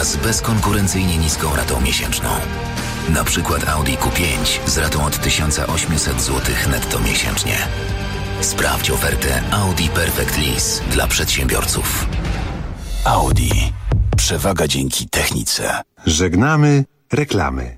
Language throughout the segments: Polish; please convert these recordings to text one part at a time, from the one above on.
teraz bezkonkurencyjnie niską ratą miesięczną. Na przykład Audi Q5 z ratą od 1800 zł netto miesięcznie. Sprawdź ofertę Audi Perfect Lease dla przedsiębiorców. Audi. Przewaga dzięki technice. Żegnamy reklamy.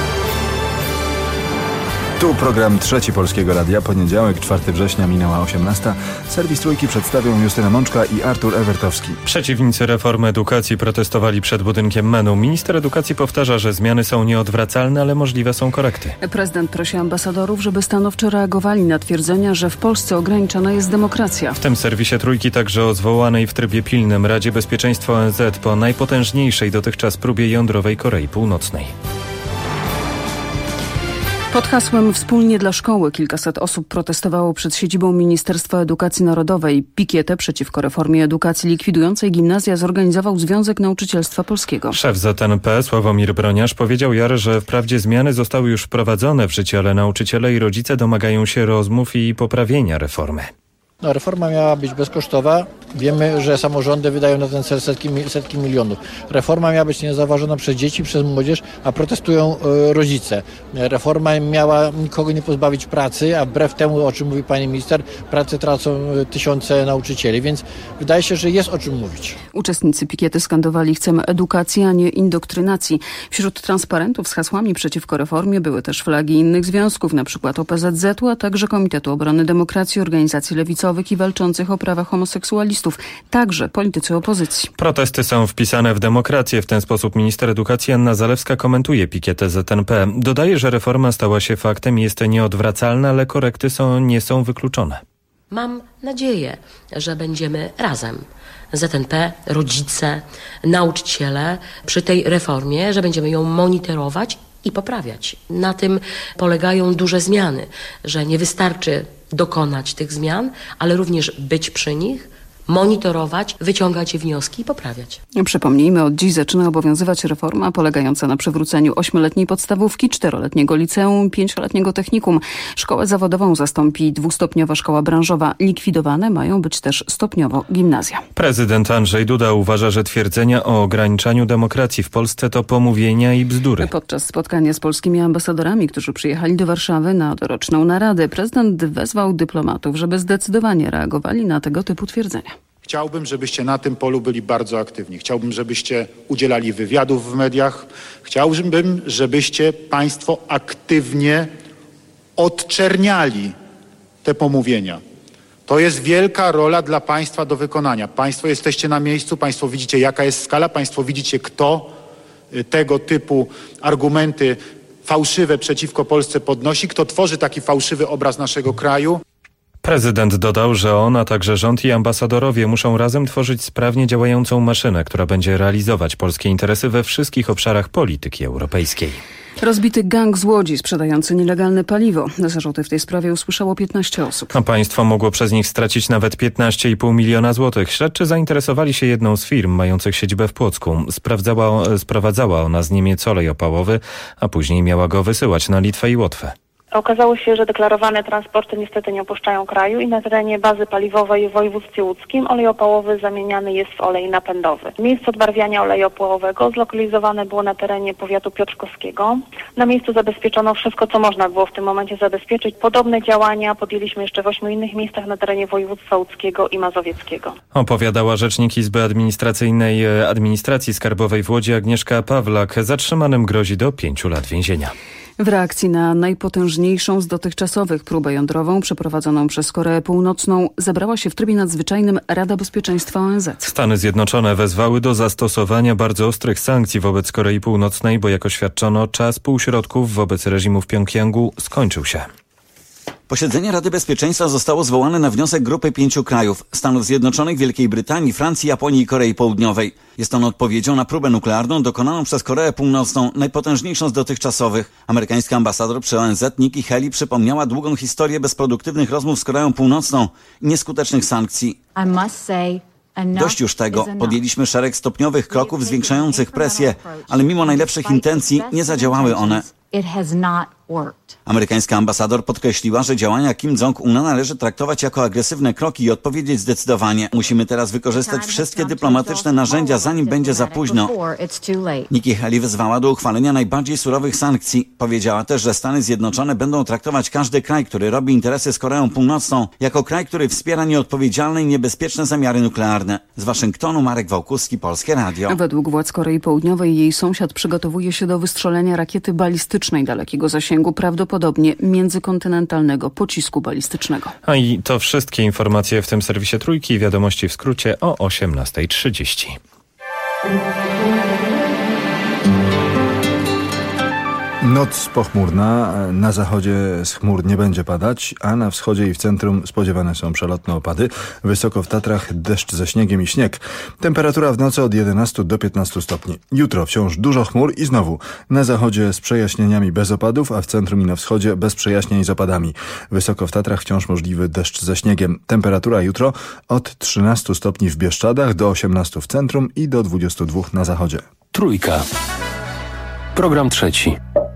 Tu program Trzeci Polskiego Radia. Poniedziałek, 4 września, minęła 18. Serwis Trójki przedstawią Justyna Mączka i Artur Ewertowski. Przeciwnicy reformy edukacji protestowali przed budynkiem MEN-u. Minister edukacji powtarza, że zmiany są nieodwracalne, ale możliwe są korekty. Prezydent prosi ambasadorów, żeby stanowczo reagowali na twierdzenia, że w Polsce ograniczana jest demokracja. W tym serwisie Trójki także o zwołanej w trybie pilnym Radzie Bezpieczeństwa ONZ po najpotężniejszej dotychczas próbie jądrowej Korei Północnej. Pod hasłem Wspólnie dla szkoły kilkaset osób protestowało przed siedzibą Ministerstwa Edukacji Narodowej. Pikietę przeciwko reformie edukacji likwidującej gimnazja zorganizował Związek Nauczycielstwa Polskiego. Szef ZNP Sławomir Broniarz powiedział że wprawdzie zmiany zostały już wprowadzone w życie, ale nauczyciele i rodzice domagają się rozmów i poprawienia reformy. Reforma miała być bezkosztowa. Wiemy, że samorządy wydają na ten cel setki milionów. Reforma miała być niezauważona przez dzieci, przez młodzież, a protestują rodzice. Reforma miała nikogo nie pozbawić pracy, a wbrew temu, o czym mówi pani minister, pracę tracą tysiące nauczycieli, więc wydaje się, że jest o czym mówić. Uczestnicy pikiety skandowali: chcemy edukacji, a nie indokrynacji. Wśród transparentów z hasłami przeciwko reformie były też flagi innych związków, np. OPZZ-u, a także Komitetu Obrony Demokracji, organizacji lewicowych i walczących o prawa homoseksualistów, także politycy opozycji. Protesty są wpisane w demokrację. W ten sposób minister edukacji Anna Zalewska komentuje pikietę ZNP. Dodaje, że reforma stała się faktem i jest nieodwracalna, ale korekty nie są wykluczone. Mam nadzieję, że będziemy razem. ZNP, rodzice, nauczyciele przy tej reformie, że będziemy ją monitorować i poprawiać. Na tym polegają duże zmiany, że nie wystarczy dokonać tych zmian, ale również być przy nich, monitorować, wyciągać wnioski i poprawiać. Przypomnijmy, od dziś zaczyna obowiązywać reforma polegająca na przywróceniu 8-letniej podstawówki, 4-letniego liceum, 5-letniego technikum. Szkołę zawodową zastąpi 2-stopniowa szkoła branżowa. Likwidowane mają być też stopniowo gimnazja. Prezydent Andrzej Duda uważa, że twierdzenia o ograniczaniu demokracji w Polsce to pomówienia i bzdury. Podczas spotkania z polskimi ambasadorami, którzy przyjechali do Warszawy na doroczną naradę, prezydent wezwał dyplomatów, żeby zdecydowanie reagowali na tego typu twierdzenia. Chciałbym, żebyście na tym polu byli bardzo aktywni. Chciałbym, żebyście udzielali wywiadów w mediach. Chciałbym, żebyście państwo aktywnie odczerniali te pomówienia. To jest wielka rola dla państwa do wykonania. Państwo jesteście na miejscu, państwo widzicie, jaka jest skala, państwo widzicie, kto tego typu argumenty fałszywe przeciwko Polsce podnosi, kto tworzy taki fałszywy obraz naszego kraju. Prezydent dodał, że on, a także rząd i ambasadorowie muszą razem tworzyć sprawnie działającą maszynę, która będzie realizować polskie interesy we wszystkich obszarach polityki europejskiej. Rozbity gang z Łodzi sprzedający nielegalne paliwo. Zarzuty w tej sprawie usłyszało 15 osób. A państwo mogło przez nich stracić nawet 15,5 miliona złotych. Śledczy zainteresowali się jedną z firm mających siedzibę w Płocku. Sprowadzała ona z Niemiec olej opałowy, a później miała go wysyłać na Litwę i Łotwę. Okazało się, że deklarowane transporty niestety nie opuszczają kraju i na terenie bazy paliwowej w województwie łódzkim olej opałowy zamieniany jest w olej napędowy. Miejsce odbarwiania oleju opałowego zlokalizowane było na terenie powiatu piotrkowskiego. Na miejscu zabezpieczono wszystko, co można było w tym momencie zabezpieczyć. Podobne działania podjęliśmy jeszcze w 8 innych miejscach na terenie województwa łódzkiego i mazowieckiego. Opowiadała rzecznik Izby Administracyjnej Administracji Skarbowej w Łodzi Agnieszka Pawlak. Zatrzymanym grozi do 5 lat więzienia. W reakcji na najpotężniejszą z dotychczasowych próbę jądrową przeprowadzoną przez Koreę Północną zebrała się w trybie nadzwyczajnym Rada Bezpieczeństwa ONZ. Stany Zjednoczone wezwały do zastosowania bardzo ostrych sankcji wobec Korei Północnej, bo jak oświadczono, czas półśrodków wobec reżimu w Pjongjangu skończył się. Posiedzenie Rady Bezpieczeństwa zostało zwołane na wniosek grupy 5 krajów: Stanów Zjednoczonych, Wielkiej Brytanii, Francji, Japonii i Korei Południowej. Jest on odpowiedzią na próbę nuklearną dokonaną przez Koreę Północną, najpotężniejszą z dotychczasowych. Amerykański ambasador przy ONZ Nikki Haley przypomniała długą historię bezproduktywnych rozmów z Koreą Północną i nieskutecznych sankcji. Dość już tego. Podjęliśmy szereg stopniowych kroków zwiększających presję, ale mimo najlepszych intencji nie zadziałały one. Amerykańska ambasador podkreśliła, że działania Kim Jong-una należy traktować jako agresywne kroki i odpowiedzieć zdecydowanie. Musimy teraz wykorzystać wszystkie dyplomatyczne narzędzia, zanim będzie za późno. Nikki Haley wezwała do uchwalenia najbardziej surowych sankcji. Powiedziała też, że Stany Zjednoczone będą traktować każdy kraj, który robi interesy z Koreą Północną, jako kraj, który wspiera nieodpowiedzialne i niebezpieczne zamiary nuklearne. Z Waszyngtonu Marek Wałkuski, Polskie Radio. Według władz Korei Południowej jej sąsiad przygotowuje się do wystrzelenia rakiety balistycznej dalekiego zasięgu, prawdopodobnie międzykontynentalnego pocisku balistycznego. A i to wszystkie informacje w tym serwisie Trójki. Wiadomości w skrócie o 18:30. Noc pochmurna, na zachodzie z chmur nie będzie padać, a na wschodzie i w centrum spodziewane są przelotne opady. Wysoko w Tatrach deszcz ze śniegiem i śnieg. Temperatura w nocy od 11 do 15 stopni. Jutro wciąż dużo chmur i znowu na zachodzie z przejaśnieniami bez opadów, a w centrum i na wschodzie bez przejaśnień z opadami. Wysoko w Tatrach wciąż możliwy deszcz ze śniegiem. Temperatura jutro od 13 stopni w Bieszczadach do 18 w centrum i do 22 na zachodzie. Trójka. Program trzeci.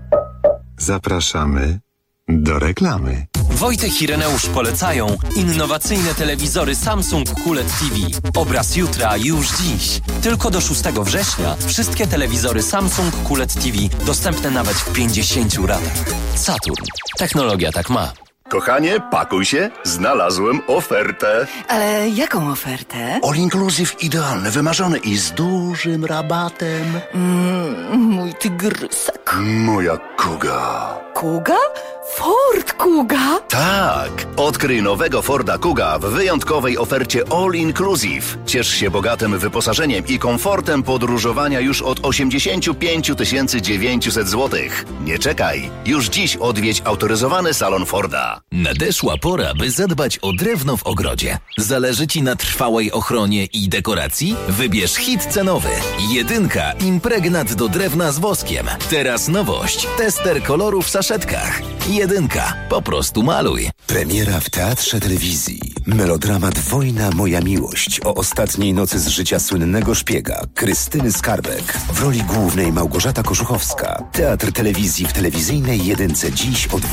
Zapraszamy do reklamy. Wojtek i Ireneusz polecają innowacyjne telewizory Samsung QLED TV. Obraz jutra już dziś. Tylko do 6 września wszystkie telewizory Samsung QLED TV dostępne nawet w 50 ratach. Saturn. Technologia tak ma. Kochanie, pakuj się, znalazłem ofertę. Ale jaką ofertę? All inclusive idealny, wymarzony i z dużym rabatem. Mój tygrysek. Moja Kuga. Kuga? Ford Kuga? Tak, odkryj nowego Forda Kuga w wyjątkowej ofercie All Inclusive. Ciesz się bogatym wyposażeniem i komfortem podróżowania już od 85 900 zł. Nie czekaj, już dziś odwiedź autoryzowany salon Forda. Nadeszła pora, by zadbać o drewno w ogrodzie. Zależy Ci na trwałej ochronie i dekoracji? Wybierz hit cenowy. Jedynka impregnat do drewna z woskiem. Teraz nowość. Tester koloru w saszetkach. Jedynka. Po prostu maluj. Premiera w Teatrze Telewizji. Melodramat Wojna, moja miłość o ostatniej nocy z życia słynnego szpiega Krystyny Skarbek. W roli głównej Małgorzata Koszuchowska. Teatr Telewizji w telewizyjnej Jedynce dziś o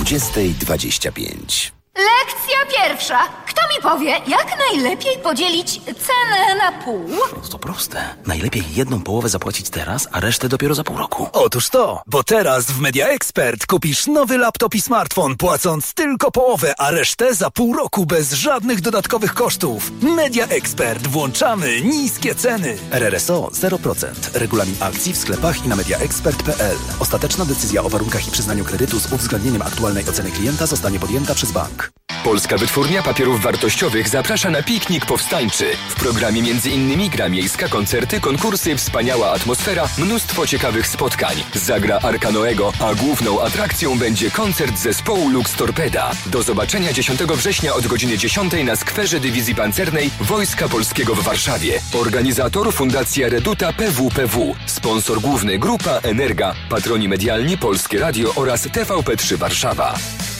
20:25. Lekcja pierwsza. Kto mi powie, jak najlepiej podzielić cenę na pół? To proste. Najlepiej jedną połowę zapłacić teraz, a resztę dopiero za pół roku. Otóż to, bo teraz w Media Expert kupisz nowy laptop i smartfon, płacąc tylko połowę, a resztę za pół roku bez żadnych dodatkowych kosztów. Media Expert. Włączamy niskie ceny. RRSO 0%. Regulamin akcji w sklepach i na mediaexpert.pl. Ostateczna decyzja o warunkach i przyznaniu kredytu z uwzględnieniem aktualnej oceny klienta zostanie podjęta przez bank. Polska Wytwórnia Papierów Wartościowych zaprasza na piknik powstańczy. W programie m.in. gra miejska, koncerty, konkursy, wspaniała atmosfera, mnóstwo ciekawych spotkań. Zagra Arka Noego, a główną atrakcją będzie koncert zespołu Lux Torpeda. Do zobaczenia 10 września od godziny 10 na skwerze Dywizji Pancernej Wojska Polskiego w Warszawie. Organizator Fundacja Reduta PWPW. Sponsor główny Grupa Energa. Patroni medialni Polskie Radio oraz TVP3 Warszawa.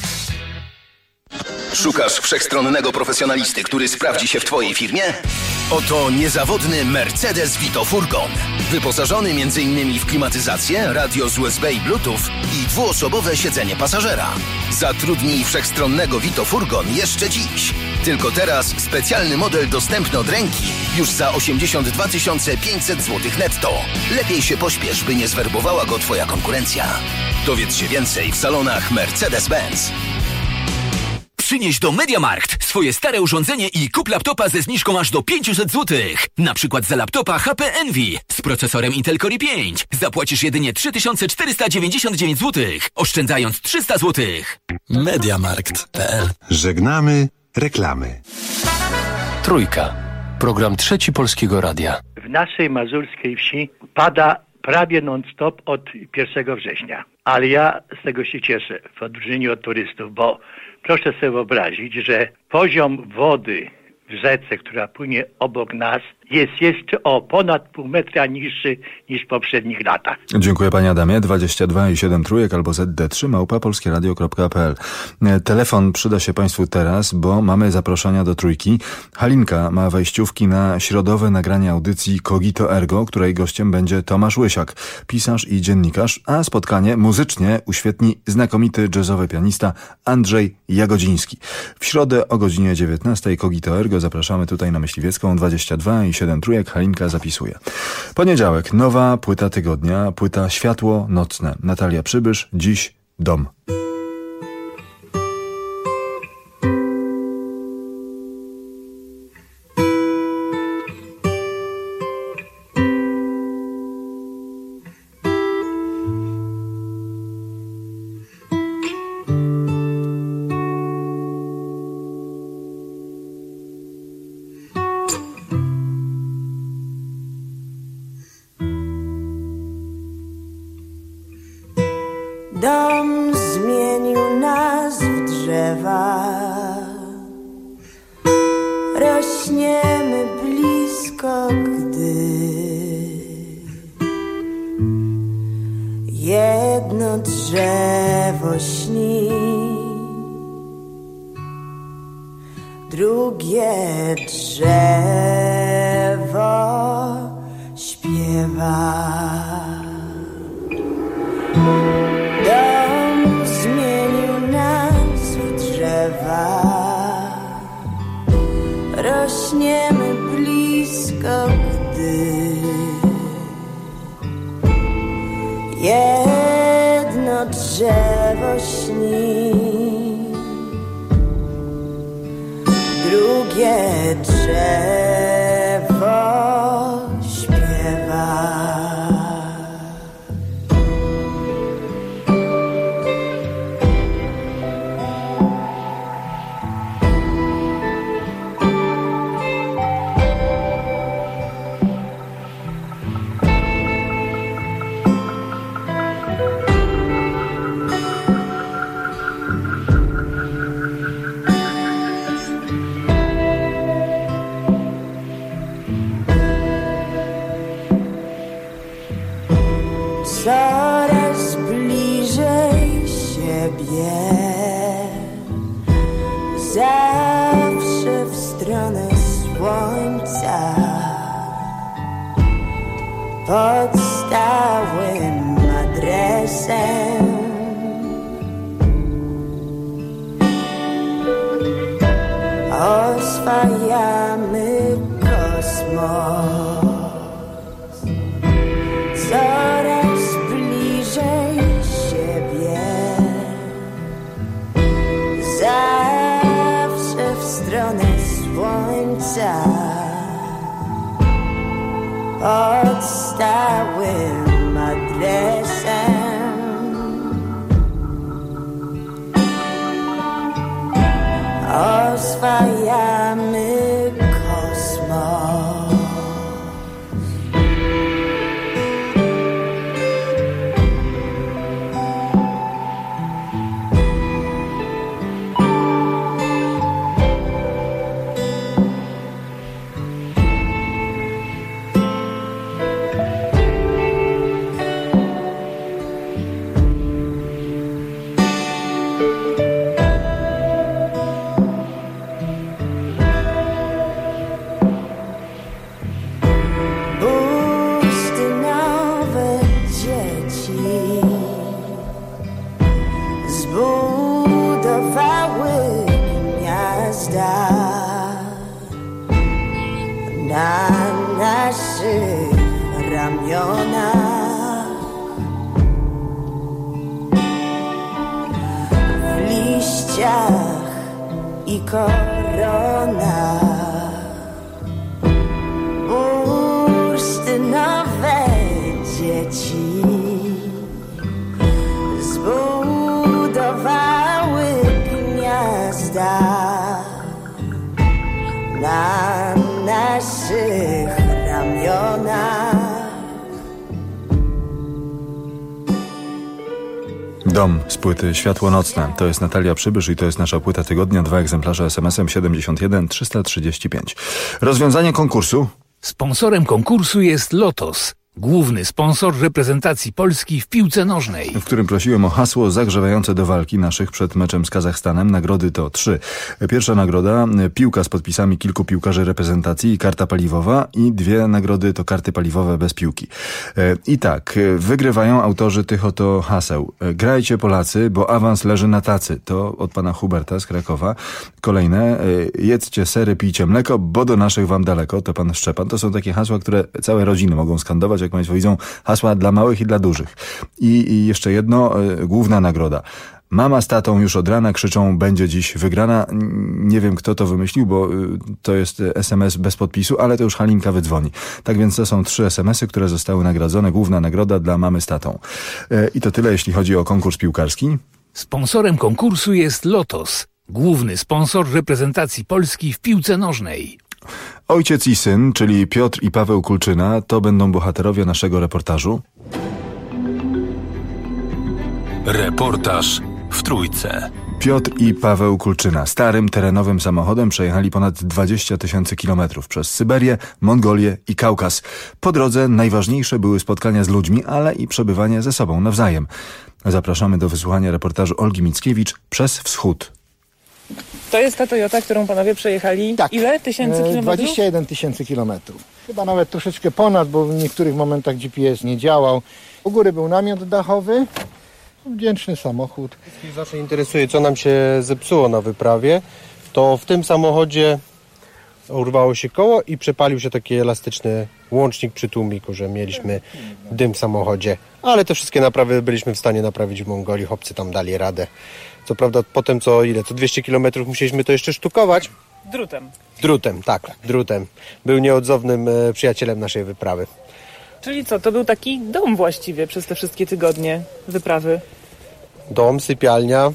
Szukasz wszechstronnego profesjonalisty, który sprawdzi się w Twojej firmie? Oto niezawodny Mercedes Vito Furgon. Wyposażony m.in. w klimatyzację, radio z USB i Bluetooth i dwuosobowe siedzenie pasażera. Zatrudnij wszechstronnego Vito Furgon jeszcze dziś. Tylko teraz specjalny model dostępny od ręki już za 82 500 zł netto. Lepiej się pośpiesz, by nie zwerbowała go Twoja konkurencja. Dowiedz się więcej w salonach Mercedes-Benz. Przynieś do MediaMarkt swoje stare urządzenie i kup laptopa ze zniżką aż do 500 zł. Na przykład za laptopa HP Envy z procesorem Intel Core i5. Zapłacisz jedynie 3499 zł, oszczędzając 300 zł. MediaMarkt.pl. Żegnamy reklamy. Trójka. Program trzeci Polskiego Radia. W naszej mazurskiej wsi pada prawie non-stop od 1 września. Ale ja z tego się cieszę, w odróżnieniu od turystów, bo proszę sobie wyobrazić, że poziom wody w rzece, która płynie obok nas, jest jeszcze o ponad pół metra niższy niż w poprzednich latach. Dziękuję panie Adamie. 22 i 7 trójek albo ZD3@polskieradio.pl. Telefon przyda się państwu teraz, bo mamy zaproszenia do trójki. Halinka ma wejściówki na środowe nagranie audycji Cogito Ergo, której gościem będzie Tomasz Łysiak, pisarz i dziennikarz, a spotkanie muzycznie uświetni znakomity jazzowy pianista Andrzej Jagodziński. W środę o godzinie 19 Cogito Ergo. Zapraszamy tutaj na Myśliwiecką. 22 i 7 trójek. Halinka zapisuje. Poniedziałek. Nowa płyta tygodnia. Płyta Światło Nocne. Natalia Przybysz. Dziś Dom. Dom zmienił nas w drzewa, rośniemy blisko, gdy jedno drzewo śni, drugie drzewo śpiewa. Dom zmienił nas w drzewa, rośniemy blisko, gdy jedno drzewo śni, drugie drzewo śpiewa. Coraz bliżej siebie, zawsze w stronę słońca, pod stałym adresem. Oswajamy kosmos. Coraz bliżej siebie, zawsze w stronę słońca, pod stałym adresem. Oswajamy kosmos. Na naszych ramionach, w liściach i koronach, bursztynowe dzieci zbudowały gniazda na naszych ramionach. Dom z płyty Światło Nocne. To jest Natalia Przybysz i to jest nasza płyta tygodnia. 2 egzemplarze SMS-em 71 335. Rozwiązanie konkursu. Sponsorem konkursu jest Lotos, główny sponsor reprezentacji Polski w piłce nożnej. W którym prosiłem o hasło zagrzewające do walki naszych przed meczem z Kazachstanem. Nagrody to 3. Pierwsza nagroda, piłka z podpisami kilku piłkarzy reprezentacji i karta paliwowa, i 2 nagrody to karty paliwowe bez piłki. I tak, wygrywają autorzy tych oto haseł. Grajcie Polacy, bo awans leży na tacy. To od pana Huberta z Krakowa. Kolejne, jedzcie sery, pijcie mleko, bo do naszych wam daleko. To pan Szczepan. To są takie hasła, które całe rodziny mogą skandować, jak państwo widzą, hasła dla małych i dla dużych. I jeszcze jedno, główna nagroda. Mama z tatą już od rana krzyczą, będzie dziś wygrana. Nie wiem, kto to wymyślił, bo to jest SMS bez podpisu, ale to już Halinka wydzwoni. Tak więc to są 3 SMS-y, które zostały nagrodzone. Główna nagroda dla mamy z tatą. I to tyle, jeśli chodzi o konkurs piłkarski. Sponsorem konkursu jest Lotos, główny sponsor reprezentacji Polski w piłce nożnej. Ojciec i syn, czyli Piotr i Paweł Kulczyna, to będą bohaterowie naszego reportażu. Reportaż w Trójce. Piotr i Paweł Kulczyna starym terenowym samochodem przejechali ponad 20 000 kilometrów przez Syberię, Mongolię i Kaukaz. Po drodze najważniejsze były spotkania z ludźmi, ale i przebywanie ze sobą nawzajem. Zapraszamy do wysłuchania reportażu Olgi Mickiewicz Przez Wschód. To jest ta Toyota, którą panowie przejechali ile tysięcy kilometrów? 21 000 kilometrów. Chyba nawet troszeczkę ponad, bo w niektórych momentach GPS nie działał. U góry był namiot dachowy. Wdzięczny samochód. Zawsze interesuje, co nam się zepsuło na wyprawie. To w tym samochodzie urwało się koło i przepalił się taki elastyczny łącznik przy tłumiku, że mieliśmy dym w samochodzie. Ale te wszystkie naprawy byliśmy w stanie naprawić w Mongolii. Chłopcy tam dali radę. Co prawda potem co 200 km musieliśmy to jeszcze sztukować. Drutem. Był nieodzownym przyjacielem naszej wyprawy. Czyli co, to był taki dom właściwie przez te wszystkie tygodnie wyprawy? Dom, sypialnia,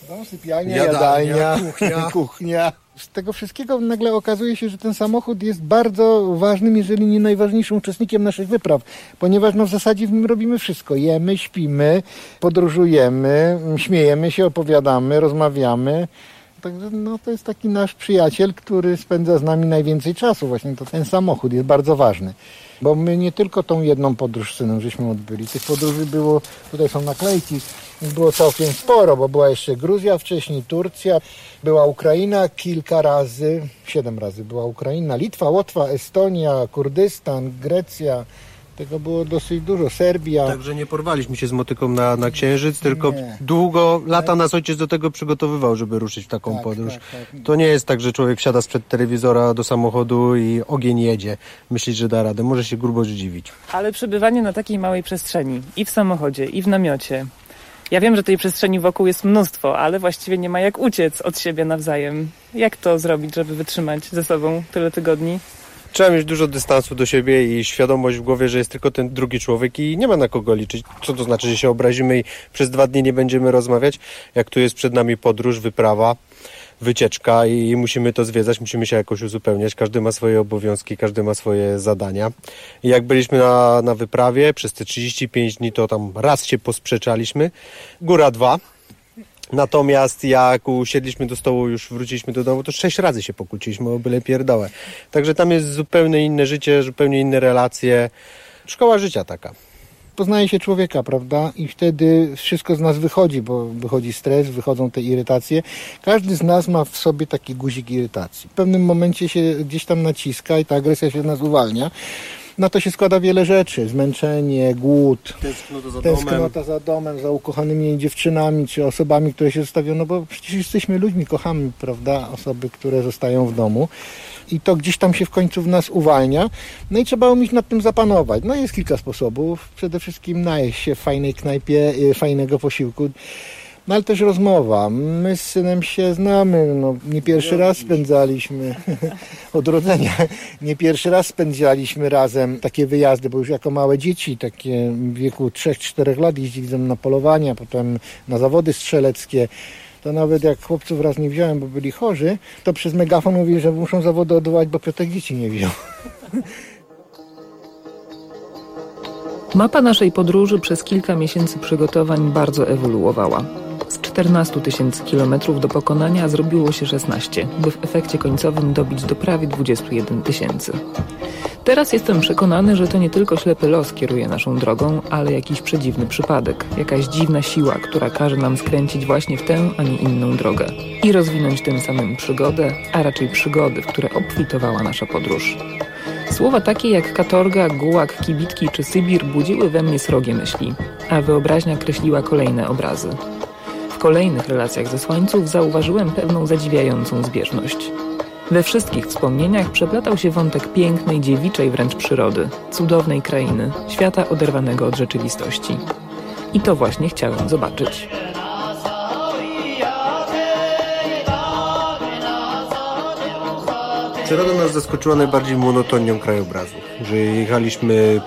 jadalnia, kuchnia. Z tego wszystkiego nagle okazuje się, że ten samochód jest bardzo ważnym, jeżeli nie najważniejszym uczestnikiem naszych wypraw, ponieważ w zasadzie w nim robimy wszystko. Jemy, śpimy, podróżujemy, śmiejemy się, opowiadamy, rozmawiamy. Także to jest taki nasz przyjaciel, który spędza z nami najwięcej czasu. Właśnie to ten samochód jest bardzo ważny. Bo my nie tylko tą jedną podróż z synem żeśmy odbyli. Tych podróży było, tutaj są naklejki, było całkiem sporo, bo była jeszcze Gruzja wcześniej, Turcja, była Ukraina kilka razy, 7 razy była Ukraina, Litwa, Łotwa, Estonia, Kurdystan, Grecja. Tego było dosyć dużo, Serbia. Także nie porwaliśmy się z motyką na Księżyc, tylko długo, lata nas ojciec do tego przygotowywał, żeby ruszyć w taką podróż. Tak. To nie jest tak, że człowiek siada sprzed telewizora do samochodu i ogień jedzie. Myślisz, że da radę. Może się grubo zdziwić. Ale przebywanie na takiej małej przestrzeni, i w samochodzie, i w namiocie. Ja wiem, że tej przestrzeni wokół jest mnóstwo, ale właściwie nie ma jak uciec od siebie nawzajem. Jak to zrobić, żeby wytrzymać ze sobą tyle tygodni? Trzeba mieć dużo dystansu do siebie i świadomość w głowie, że jest tylko ten drugi człowiek i nie ma na kogo liczyć. Co to znaczy, że się obrazimy i przez 2 dni nie będziemy rozmawiać? Jak tu jest przed nami podróż, wyprawa, wycieczka i musimy to zwiedzać, musimy się jakoś uzupełniać. Każdy ma swoje obowiązki, każdy ma swoje zadania. I jak byliśmy na wyprawie przez te 35 dni, to tam raz się posprzeczaliśmy, góra 2. Natomiast jak usiedliśmy do stołu, już wróciliśmy do domu, to 6 razy się pokłóciliśmy o byle pierdołę. Także tam jest zupełnie inne życie, zupełnie inne relacje. Szkoła życia taka. Poznaje się człowieka, prawda? I wtedy wszystko z nas wychodzi, bo wychodzi stres, wychodzą te irytacje. Każdy z nas ma w sobie taki guzik irytacji. W pewnym momencie się gdzieś tam naciska i ta agresja się z nas uwalnia. Na to się składa wiele rzeczy. Zmęczenie, głód, tęsknota za domem, za ukochanymi dziewczynami czy osobami, które się zostawiono, bo przecież jesteśmy ludźmi, kochamy, prawda, osoby, które zostają w domu. I to gdzieś tam się w końcu w nas uwalnia. No i trzeba umieć nad tym zapanować. No jest kilka sposobów. Przede wszystkim najeść się w fajnej knajpie, fajnego posiłku. No ale też rozmowa. My z synem się znamy, nie pierwszy raz spędzaliśmy od urodzenia, nie pierwszy raz spędzaliśmy razem takie wyjazdy, bo już jako małe dzieci, takie w wieku 3-4 lat jeździliśmy na polowania, potem na zawody strzeleckie. To nawet jak chłopców raz nie wziąłem, bo byli chorzy, to przez megafon mówili, że muszą zawody odwołać, bo Piotrek dzieci nie wziął. Mapa naszej podróży przez kilka miesięcy przygotowań bardzo ewoluowała. Z 14 000 kilometrów do pokonania zrobiło się 16, by w efekcie końcowym dobić do prawie 21 000. Teraz jestem przekonany, że to nie tylko ślepy los kieruje naszą drogą, ale jakiś przedziwny przypadek, jakaś dziwna siła, która każe nam skręcić właśnie w tę, a nie inną drogę i rozwinąć tym samym przygodę, a raczej przygody, w które obfitowała nasza podróż. Słowa takie jak katorga, gułag, kibitki czy Sybir budziły we mnie srogie myśli, a wyobraźnia kreśliła kolejne obrazy. W kolejnych relacjach ze Słańców zauważyłem pewną zadziwiającą zbieżność. We wszystkich wspomnieniach przeplatał się wątek pięknej, dziewiczej wręcz przyrody, cudownej krainy, świata oderwanego od rzeczywistości. I to właśnie chciałem zobaczyć. Przyroda nas zaskoczyła najbardziej monotonią krajobrazu, że jechaliśmy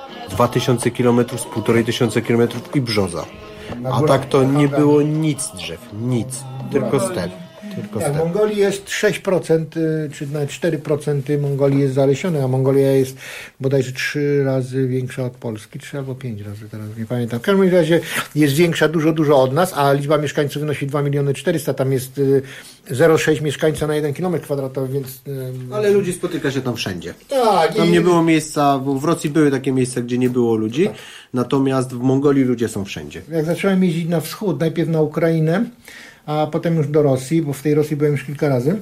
2000 km z 1500 km i brzoza. A tak to nie było nic drzew, nic, tylko step. W Mongolii jest 6%, czy nawet 4% Mongolii jest zalesione, a Mongolia jest bodajże 3 razy większa od Polski, 3 albo 5 razy, teraz nie pamiętam. W każdym razie jest większa dużo od nas, a liczba mieszkańców wynosi 2 400 000, tam jest 0,6 mieszkańca na 1 km², więc... Ale ludzi spotyka się tam wszędzie. Tak. Tam nie było miejsca, bo w Rosji były takie miejsca, gdzie nie było ludzi, tak. Natomiast w Mongolii ludzie są wszędzie. Jak zacząłem jeździć na wschód, najpierw na Ukrainę, a potem już do Rosji, bo w tej Rosji byłem już kilka razy,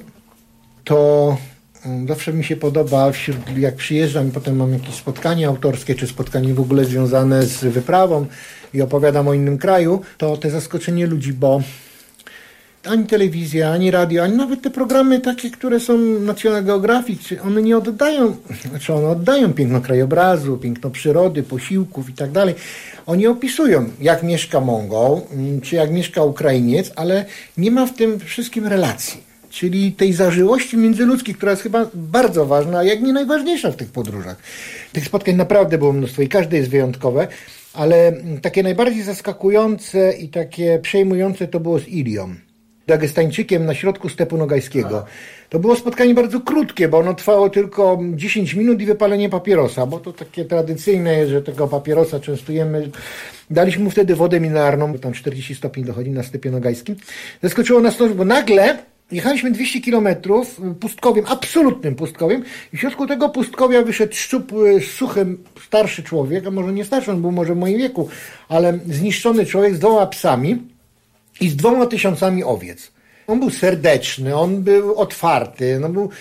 to zawsze mi się podoba, jak przyjeżdżam i potem mam jakieś spotkanie autorskie, czy spotkanie w ogóle związane z wyprawą i opowiadam o innym kraju, to te zaskoczenie ludzi, bo ani telewizja, ani radio, ani nawet te programy takie, które są National Geographic, one nie oddają, one oddają piękno krajobrazu, piękno przyrody, posiłków i tak dalej. Oni opisują, jak mieszka Mongol, czy jak mieszka Ukrainiec, ale nie ma w tym wszystkim relacji. Czyli tej zażyłości międzyludzkiej, która jest chyba bardzo ważna, jak nie najważniejsza w tych podróżach. Tych spotkań naprawdę było mnóstwo i każde jest wyjątkowe, ale takie najbardziej zaskakujące i takie przejmujące to było z Ilią, Dagestańczykiem na środku stepu nogajskiego. To było spotkanie bardzo krótkie, bo ono trwało tylko 10 minut i wypalenie papierosa, bo to takie tradycyjne jest, że tego papierosa częstujemy. Daliśmy mu wtedy wodę mineralną, bo tam 40 stopni dochodzi na stepie nogajskim. Zaskoczyło nas to, bo nagle jechaliśmy 200 kilometrów pustkowiem, absolutnym pustkowiem i w środku tego pustkowia wyszedł szczupły, suchy, starszy człowiek, a może nie starszy, on był może w moim wieku, ale zniszczony człowiek z 2 psami i z 2000 owiec. On był serdeczny, on był otwarty, był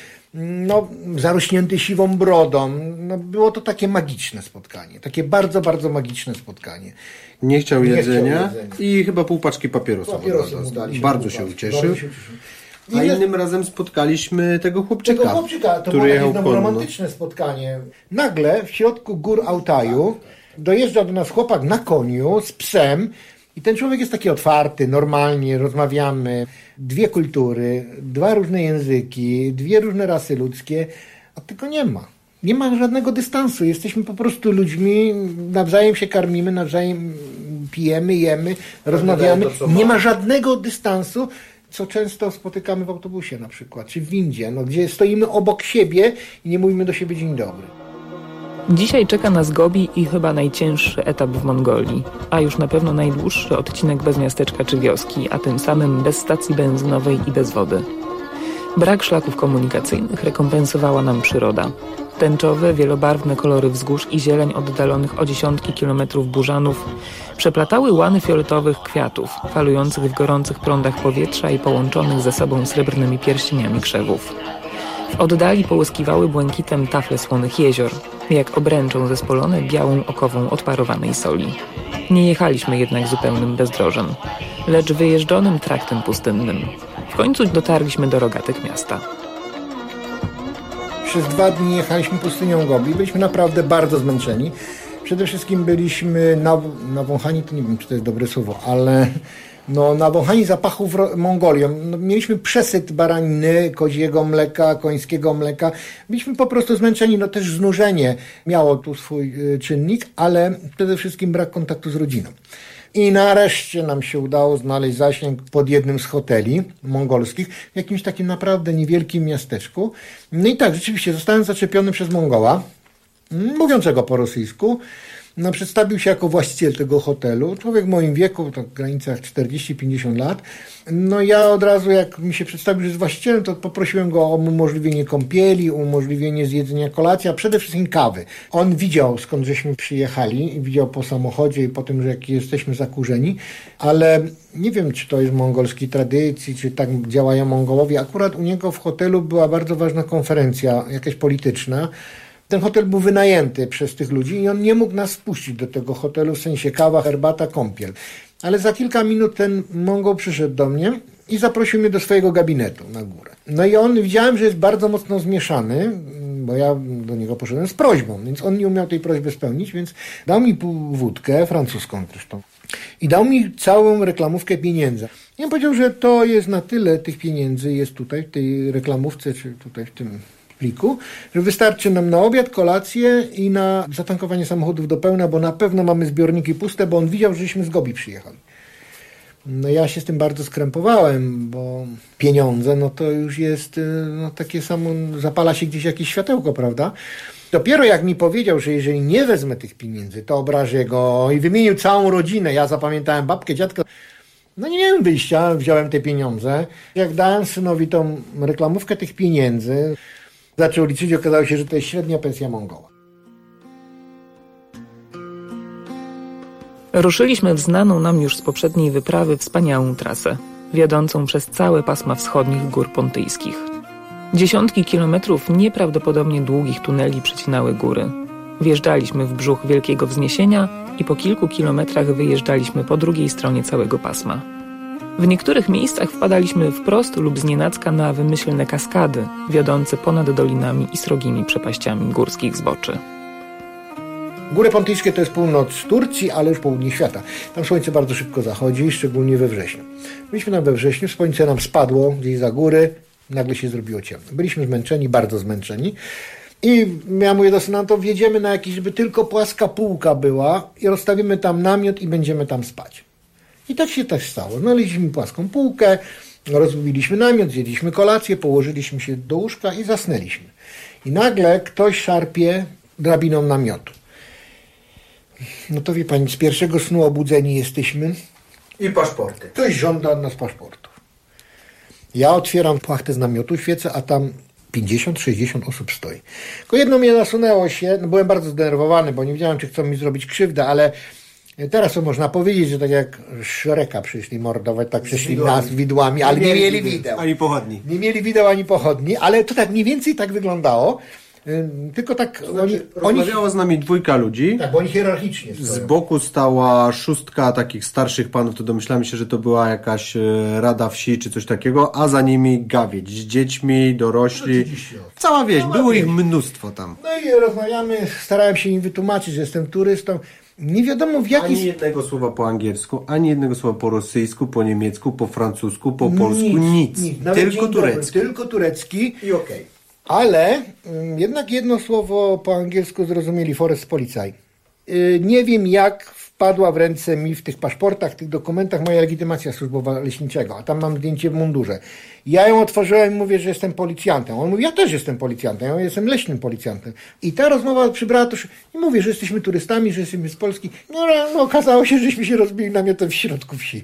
zarośnięty siwą brodą. Było to takie magiczne spotkanie, takie bardzo, bardzo magiczne spotkanie. Nie chciał jedzenia i chyba pół paczki papierosów. Bardzo się ucieszył. A innym razem spotkaliśmy tego chłopczyka. To było jakieś romantyczne spotkanie. Nagle w środku gór Altaju dojeżdża do nas chłopak na koniu z psem i ten człowiek jest taki otwarty, normalnie rozmawiamy. 2 kultury, 2 różne języki, 2 różne rasy ludzkie, a tego nie ma. Nie ma żadnego dystansu. Jesteśmy po prostu ludźmi, nawzajem się karmimy, nawzajem pijemy, jemy, rozmawiamy. Nie ma żadnego dystansu, co często spotykamy w autobusie na przykład, czy w windzie, gdzie stoimy obok siebie i nie mówimy do siebie dzień dobry. Dzisiaj czeka nas Gobi i chyba najcięższy etap w Mongolii, a już na pewno najdłuższy odcinek bez miasteczka czy wioski, a tym samym bez stacji benzynowej i bez wody. Brak szlaków komunikacyjnych rekompensowała nam przyroda. Tęczowe, wielobarwne kolory wzgórz i zieleń oddalonych o dziesiątki kilometrów burzanów przeplatały łany fioletowych kwiatów, falujących w gorących prądach powietrza i połączonych ze sobą srebrnymi pierścieniami krzewów. W oddali połyskiwały błękitem tafle słonych jezior, jak obręczą zespolone białą okową odparowanej soli. Nie jechaliśmy jednak zupełnym bezdrożem, lecz wyjeżdżonym traktem pustynnym. W końcu dotarliśmy do rogatek miasta. Przez 2 dni jechaliśmy pustynią Gobi. Byliśmy naprawdę bardzo zmęczeni. Przede wszystkim byliśmy nawąchani, to nie wiem, czy to jest dobre słowo, ale nawąchani zapachów Mongolią. Mieliśmy przesyt baraniny, koziego mleka, końskiego mleka. Byliśmy po prostu zmęczeni, też znużenie miało tu swój czynnik, ale przede wszystkim brak kontaktu z rodziną. I nareszcie nam się udało znaleźć zasięg pod jednym z hoteli mongolskich w jakimś takim naprawdę niewielkim miasteczku. No i tak, rzeczywiście zostałem zaczepiony przez Mongoła, mówiącego po rosyjsku. No, przedstawił się jako właściciel tego hotelu. Człowiek w moim wieku, to w granicach 40-50 lat. No ja od razu, jak mi się przedstawił, że jest właścicielem, to poprosiłem go o umożliwienie kąpieli, umożliwienie zjedzenia kolacji, a przede wszystkim kawy. On widział, skąd żeśmy przyjechali, i widział po samochodzie i po tym, że jak jesteśmy zakurzeni, ale nie wiem, czy to jest mongolskiej tradycji, czy tak działają Mongołowie. Akurat u niego w hotelu była bardzo ważna konferencja, jakaś polityczna. Ten hotel był wynajęty przez tych ludzi i on nie mógł nas wpuścić do tego hotelu, w sensie kawa, herbata, kąpiel. Ale za kilka minut ten Mongol przyszedł do mnie i zaprosił mnie do swojego gabinetu na górę. No i on, widziałem, że jest bardzo mocno zmieszany, bo ja do niego poszedłem z prośbą, więc on nie umiał tej prośby spełnić, więc dał mi wódkę, francuską zresztą, i dał mi całą reklamówkę pieniędzy. I on powiedział, że to jest na tyle tych pieniędzy, jest tutaj w tej reklamówce, czy tutaj w tym pliku, że wystarczy nam na obiad, kolację i na zatankowanie samochodów do pełna, bo na pewno mamy zbiorniki puste, bo on widział, żeśmy z Gobi przyjechali. No ja się z tym bardzo skrępowałem, bo pieniądze, no to już jest no, takie samo, zapala się gdzieś jakieś światełko, prawda? Dopiero jak mi powiedział, że jeżeli nie wezmę tych pieniędzy, to obrażę go i wymienił całą rodzinę. Ja zapamiętałem babkę, dziadka. No nie miałem wyjścia, wziąłem te pieniądze. Jak dałem synowi tą reklamówkę tych pieniędzy, zaczął liczyć, okazało się, że to jest średnia pensja Mongoła. Ruszyliśmy w znaną nam już z poprzedniej wyprawy wspaniałą trasę, wiodącą przez całe pasma wschodnich gór pontyjskich. Dziesiątki kilometrów nieprawdopodobnie długich tuneli przecinały góry. Wjeżdżaliśmy w brzuch wielkiego wzniesienia i po kilku kilometrach wyjeżdżaliśmy po drugiej stronie całego pasma. W niektórych miejscach wpadaliśmy wprost lub znienacka na wymyślne kaskady, wiodące ponad dolinami i srogimi przepaściami górskich zboczy. Góry pontyjskie to jest północ Turcji, ale już południe świata. Tam słońce bardzo szybko zachodzi, szczególnie we wrześniu. Byliśmy tam we wrześniu, słońce nam spadło gdzieś za góry, nagle się zrobiło ciemno. Byliśmy zmęczeni, bardzo zmęczeni. I ja mówię do syna, to wjedziemy na jakieś, żeby tylko płaska półka była i rozstawimy tam namiot i będziemy tam spać. I tak się też stało. Znaleźliśmy płaską półkę, rozbiliśmy namiot, zjedliśmy kolację, położyliśmy się do łóżka i zasnęliśmy. I nagle ktoś szarpie drabiną namiotu. No to wie pani, z pierwszego snu obudzeni jesteśmy. I paszporty. Ktoś żąda od nas paszportów. Ja otwieram płachtę z namiotu, świecę, a tam 50-60 osób stoi. Tylko jedno mnie nasunęło się, no byłem bardzo zdenerwowany, bo nie wiedziałem, czy chcą mi zrobić krzywdę, ale teraz to można powiedzieć, że tak jak Szreka przyszli mordować, tak przyszli nas widłami, ale nie mieli wideł. Ani pochodni. Nie mieli wideł ani pochodni, ale to tak mniej więcej tak wyglądało. Tylko tak... Rozmawiało z nami dwójka ludzi. Tak, bo oni hierarchicznie stoją. Z boku stała szóstka takich starszych panów, to domyślałem się, że to była jakaś rada wsi czy coś takiego, a za nimi gawieć z dziećmi, dorośli. Cała wieś, było ich mnóstwo tam. No i rozmawiamy, starałem się im wytłumaczyć, że jestem turystą. Nie wiadomo w jaki... Ani jednego słowa po angielsku, ani jednego słowa po rosyjsku, po niemiecku, po francusku, po polsku, nic. Tylko turecki. Tylko turecki. I okej. Ale jednak jedno słowo po angielsku zrozumieli, Forstpolizei. Nie wiem, jak wpadła w ręce mi w tych paszportach, w tych dokumentach moja legitymacja służbowa leśniczego, a tam mam zdjęcie w mundurze. Ja ją otworzyłem i mówię, że jestem policjantem. On mówi, ja też jestem policjantem, ja jestem leśnym policjantem. I ta rozmowa przybrała to, i mówię, że jesteśmy turystami, że jesteśmy z Polski. No okazało się, żeśmy się rozbili namiotem w środku wsi.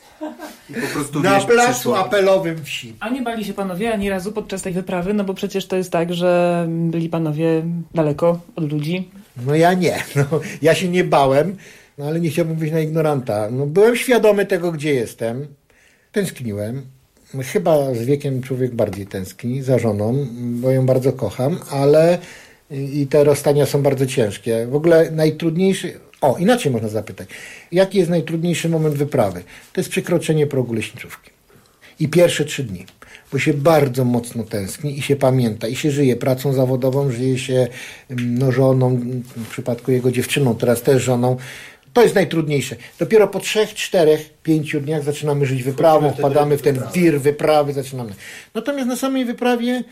I po prostu na placu apelowym wsi. A nie bali się panowie ani razu podczas tej wyprawy? No bo przecież to jest tak, że byli panowie daleko od ludzi. No ja nie. No, ja się nie bałem, no ale nie chciałbym być na ignoranta. No, byłem świadomy tego, gdzie jestem. Tęskniłem. Chyba z wiekiem człowiek bardziej tęskni za żoną, bo ją bardzo kocham, ale i te rozstania są bardzo ciężkie. W ogóle najtrudniejszy... inaczej można zapytać. Jaki jest najtrudniejszy moment wyprawy? To jest przekroczenie progu leśniczówki. I pierwsze 3 dni. Bo się bardzo mocno tęskni i się pamięta. I się żyje pracą zawodową, żyje się żoną, w przypadku jego dziewczyną, teraz też żoną. To jest najtrudniejsze. Dopiero po 3, 4, 5 dniach zaczynamy żyć wyprawą, wpadamy w ten wir wyprawy, zaczynamy. Natomiast na samej wyprawie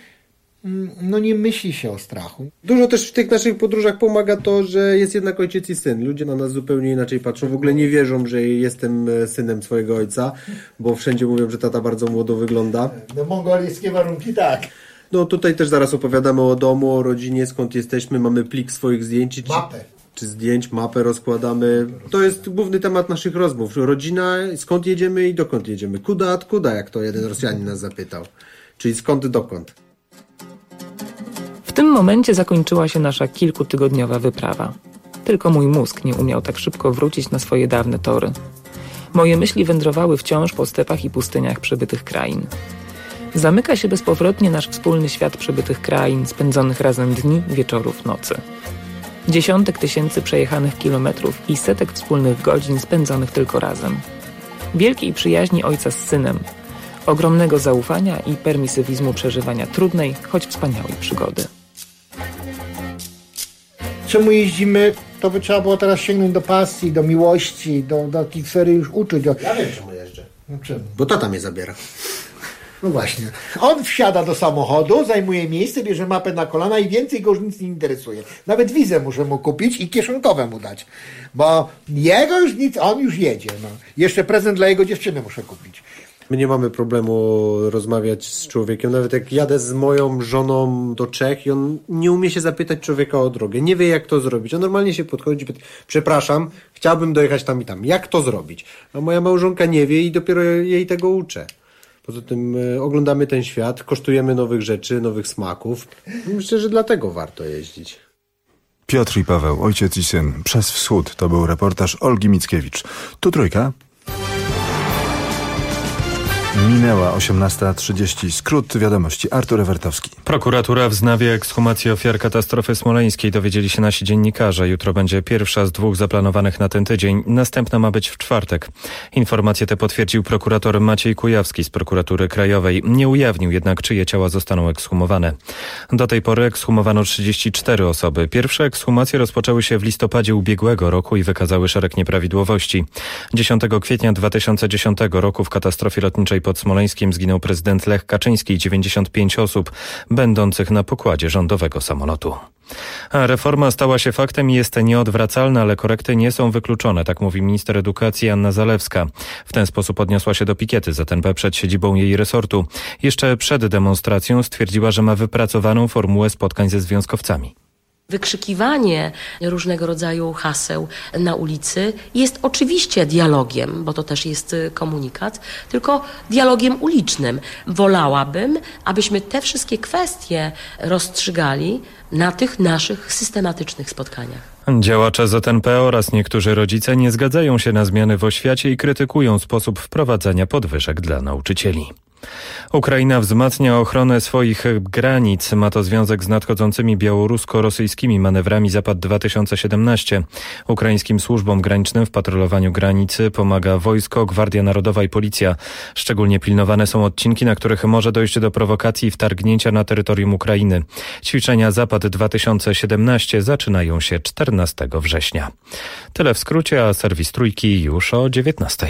nie myśli się o strachu. Dużo też w tych naszych podróżach pomaga to, że jest jednak ojciec i syn. Ludzie na nas zupełnie inaczej patrzą. W ogóle nie wierzą, że jestem synem swojego ojca, bo wszędzie mówią, że tata bardzo młodo wygląda. No mongolijskie warunki, tak. No tutaj też zaraz opowiadamy o domu, o rodzinie, skąd jesteśmy. Mamy plik swoich zdjęć. Mapę. czy zdjęć, mapę rozkładamy. To jest główny temat naszych rozmów. Rodzina, skąd jedziemy i dokąd jedziemy. Kuda ad kuda, jak to jeden Rosjanin nas zapytał. Czyli skąd dokąd. W tym momencie zakończyła się nasza kilkutygodniowa wyprawa. Tylko mój mózg nie umiał tak szybko wrócić na swoje dawne tory. Moje myśli wędrowały wciąż po stepach i pustyniach przebytych krain. Zamyka się bezpowrotnie nasz wspólny świat przebytych krain, spędzonych razem dni, wieczorów, nocy. Dziesiątek tysięcy przejechanych kilometrów i setek wspólnych godzin spędzonych tylko razem. Wielkiej przyjaźni ojca z synem, ogromnego zaufania i permisywizmu przeżywania trudnej, choć wspaniałej przygody. Czemu jeździmy? To by trzeba było teraz sięgnąć do pasji, do miłości, do takiej sfery już uczuć. Ja wiem, czemu jeżdżę. No czemu? Bo tata mnie zabiera. No właśnie. On wsiada do samochodu, zajmuje miejsce, bierze mapę na kolana i więcej go już nic nie interesuje. Nawet wizę muszę mu kupić i kieszonkowe mu dać. Bo jego już nic, on już jedzie. No. Jeszcze prezent dla jego dziewczyny muszę kupić. My nie mamy problemu rozmawiać z człowiekiem. Nawet jak jadę z moją żoną do Czech i on nie umie się zapytać człowieka o drogę. Nie wie, jak to zrobić. On normalnie się podchodzi i pyta, przepraszam, chciałbym dojechać tam i tam. Jak to zrobić? A moja małżonka nie wie i dopiero jej tego uczę. Poza tym oglądamy ten świat, kosztujemy nowych rzeczy, nowych smaków. Myślę, że dlatego warto jeździć. Piotr i Paweł, ojciec i syn, przez wschód. To był reportaż Olgi Mickiewicz. Tu Trójka. Minęła 18:30. Skrót wiadomości. Artur Ewertowski. Prokuratura wznawia ekshumację ofiar katastrofy smoleńskiej. Dowiedzieli się nasi dziennikarze. Jutro będzie pierwsza z 2 zaplanowanych na ten tydzień. Następna ma być w czwartek. Informacje te potwierdził prokurator Maciej Kujawski z Prokuratury Krajowej. Nie ujawnił jednak, czyje ciała zostaną ekshumowane. Do tej pory ekshumowano 34 osoby. Pierwsze ekshumacje rozpoczęły się w listopadzie ubiegłego roku i wykazały szereg nieprawidłowości. 10 kwietnia 2010 roku w katastrofie lotniczej pod Smoleńskiem zginął prezydent Lech Kaczyński i 95 osób będących na pokładzie rządowego samolotu. A reforma stała się faktem i jest nieodwracalna, ale korekty nie są wykluczone, tak mówi minister edukacji Anna Zalewska. W ten sposób odniosła się do pikiety ZNP przed siedzibą jej resortu. Jeszcze przed demonstracją stwierdziła, że ma wypracowaną formułę spotkań ze związkowcami. Wykrzykiwanie różnego rodzaju haseł na ulicy jest oczywiście dialogiem, bo to też jest komunikat, tylko dialogiem ulicznym. Wolałabym, abyśmy te wszystkie kwestie rozstrzygali na tych naszych systematycznych spotkaniach. Działacze ZNP oraz niektórzy rodzice nie zgadzają się na zmiany w oświacie i krytykują sposób wprowadzania podwyżek dla nauczycieli. Ukraina wzmacnia ochronę swoich granic. Ma to związek z nadchodzącymi białorusko-rosyjskimi manewrami Zapad 2017. Ukraińskim służbom granicznym w patrolowaniu granicy pomaga wojsko, Gwardia Narodowa i policja. Szczególnie pilnowane są odcinki, na których może dojść do prowokacji i wtargnięcia na terytorium Ukrainy. Ćwiczenia Zapad 2017 zaczynają się 14 września. Tyle w skrócie, a serwis Trójki już o 19.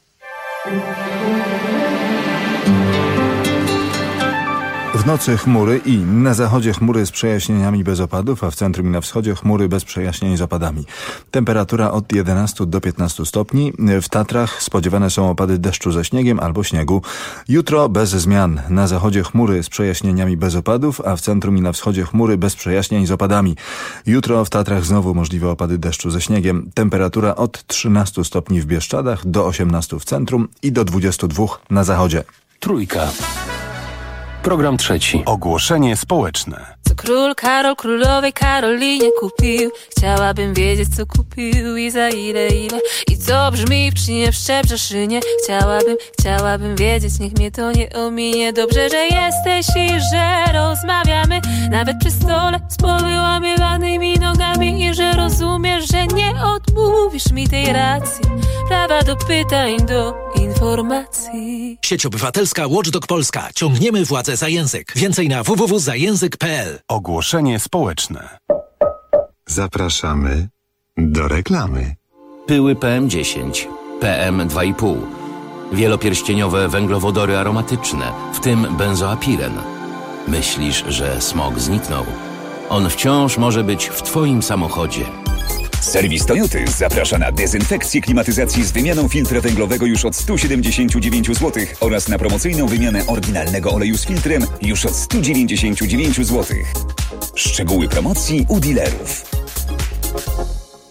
W nocy chmury i na zachodzie chmury z przejaśnieniami bez opadów, a w centrum i na wschodzie chmury bez przejaśnień z opadami. Temperatura od 11 do 15 stopni. W Tatrach spodziewane są opady deszczu ze śniegiem albo śniegu. Jutro bez zmian. Na zachodzie chmury z przejaśnieniami bez opadów, a w centrum i na wschodzie chmury bez przejaśnień z opadami. Jutro w Tatrach znowu możliwe opady deszczu ze śniegiem. Temperatura od 13 stopni w Bieszczadach do 18 w centrum i do 22 na zachodzie. Trójka. Program trzeci. Ogłoszenie społeczne. Co król Karol królowej Karolinie kupił? Chciałabym wiedzieć, co kupił i za ile. I co brzmi w czynie w Szczebrzeszynie. Chciałabym wiedzieć, niech mnie to nie ominie. Dobrze, że jesteś i że rozmawiamy, nawet przy stole z powyłamywanymi nogami. I że rozumiesz, że nie odmówisz mi tej racji, prawa do pytań, do informacji. Sieć Obywatelska Watchdog Polska. Ciągniemy władzę za język. Więcej na www.zajęzyk.pl. Ogłoszenie społeczne. Zapraszamy do reklamy. Pyły PM10, PM2,5. Wielopierścieniowe węglowodory aromatyczne, w tym benzoapiren. Myślisz, że smog zniknął? On wciąż może być w Twoim samochodzie. Serwis Toyoty zaprasza na dezynfekcję klimatyzacji z wymianą filtra węglowego już od 179 zł oraz na promocyjną wymianę oryginalnego oleju z filtrem już od 199 zł. Szczegóły promocji u dealerów.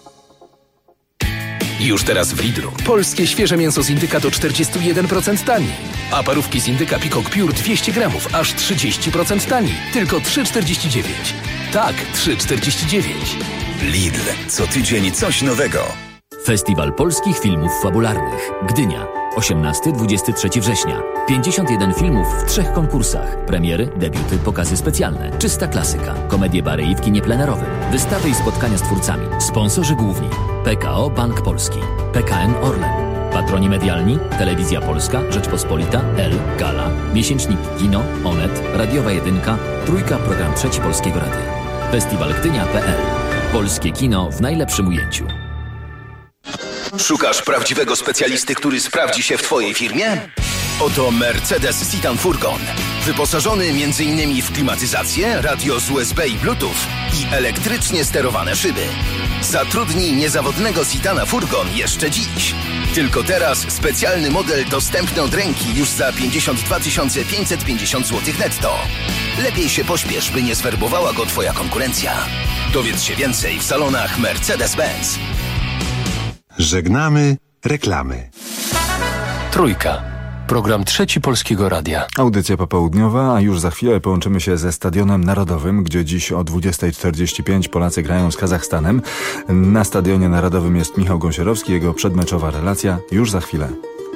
Już teraz w Lidlu. Polskie świeże mięso z indyka do 41% taniej. A parówki z indyka Peacock Pure 200 gramów aż 30% taniej. Tylko 3,49. Tak, 3,49. Lidl. Co tydzień coś nowego. Festiwal Polskich Filmów Fabularnych. Gdynia. 18-23 września. 51 filmów w 3 konkursach. Premiery, debiuty, pokazy specjalne. Czysta klasyka. Komedie bary i w kinie plenerowym. Wystawy i spotkania z twórcami. Sponsorzy główni. PKO Bank Polski. PKN Orlen. Patroni medialni. Telewizja Polska, Rzeczpospolita, L, Gala, Miesięcznik Kino, Onet, Radiowa Jedynka, Trójka, Program Trzeci Polskiego Radia. Festiwalgdynia.pl. Polskie kino w najlepszym ujęciu. Szukasz prawdziwego specjalisty, który sprawdzi się w Twojej firmie? Oto Mercedes Citan Furgon. Wyposażony m.in. w klimatyzację, radio z USB i Bluetooth i elektrycznie sterowane szyby. Zatrudnij niezawodnego Citana Furgon jeszcze dziś. Tylko teraz specjalny model dostępny od ręki już za 52 550 zł netto. Lepiej się pośpiesz, by nie zwerbowała go Twoja konkurencja. Dowiedz się więcej w salonach Mercedes-Benz. Żegnamy reklamy. Trójka. Program Trzeci Polskiego Radia. Audycja popołudniowa, a już za chwilę połączymy się ze Stadionem Narodowym, gdzie dziś o 20:45 Polacy grają z Kazachstanem. Na Stadionie Narodowym jest Michał Gąsiorowski, jego przedmeczowa relacja już za chwilę.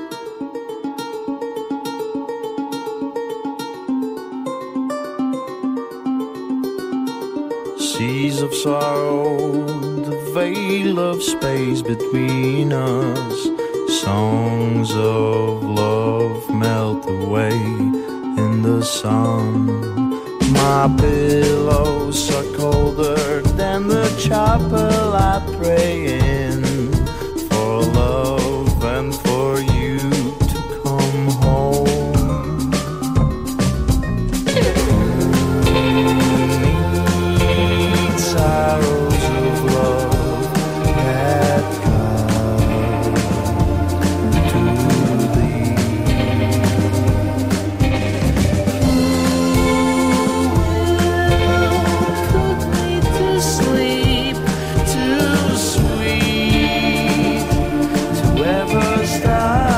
Seas of sorrow, the veil of space between us. Songs of love melt away in the sun. My pillows are colder than the chapel I pray in. For love and for you to come home. Sorrows of love that come to thee. Put me to sleep, too sweet to ever stop.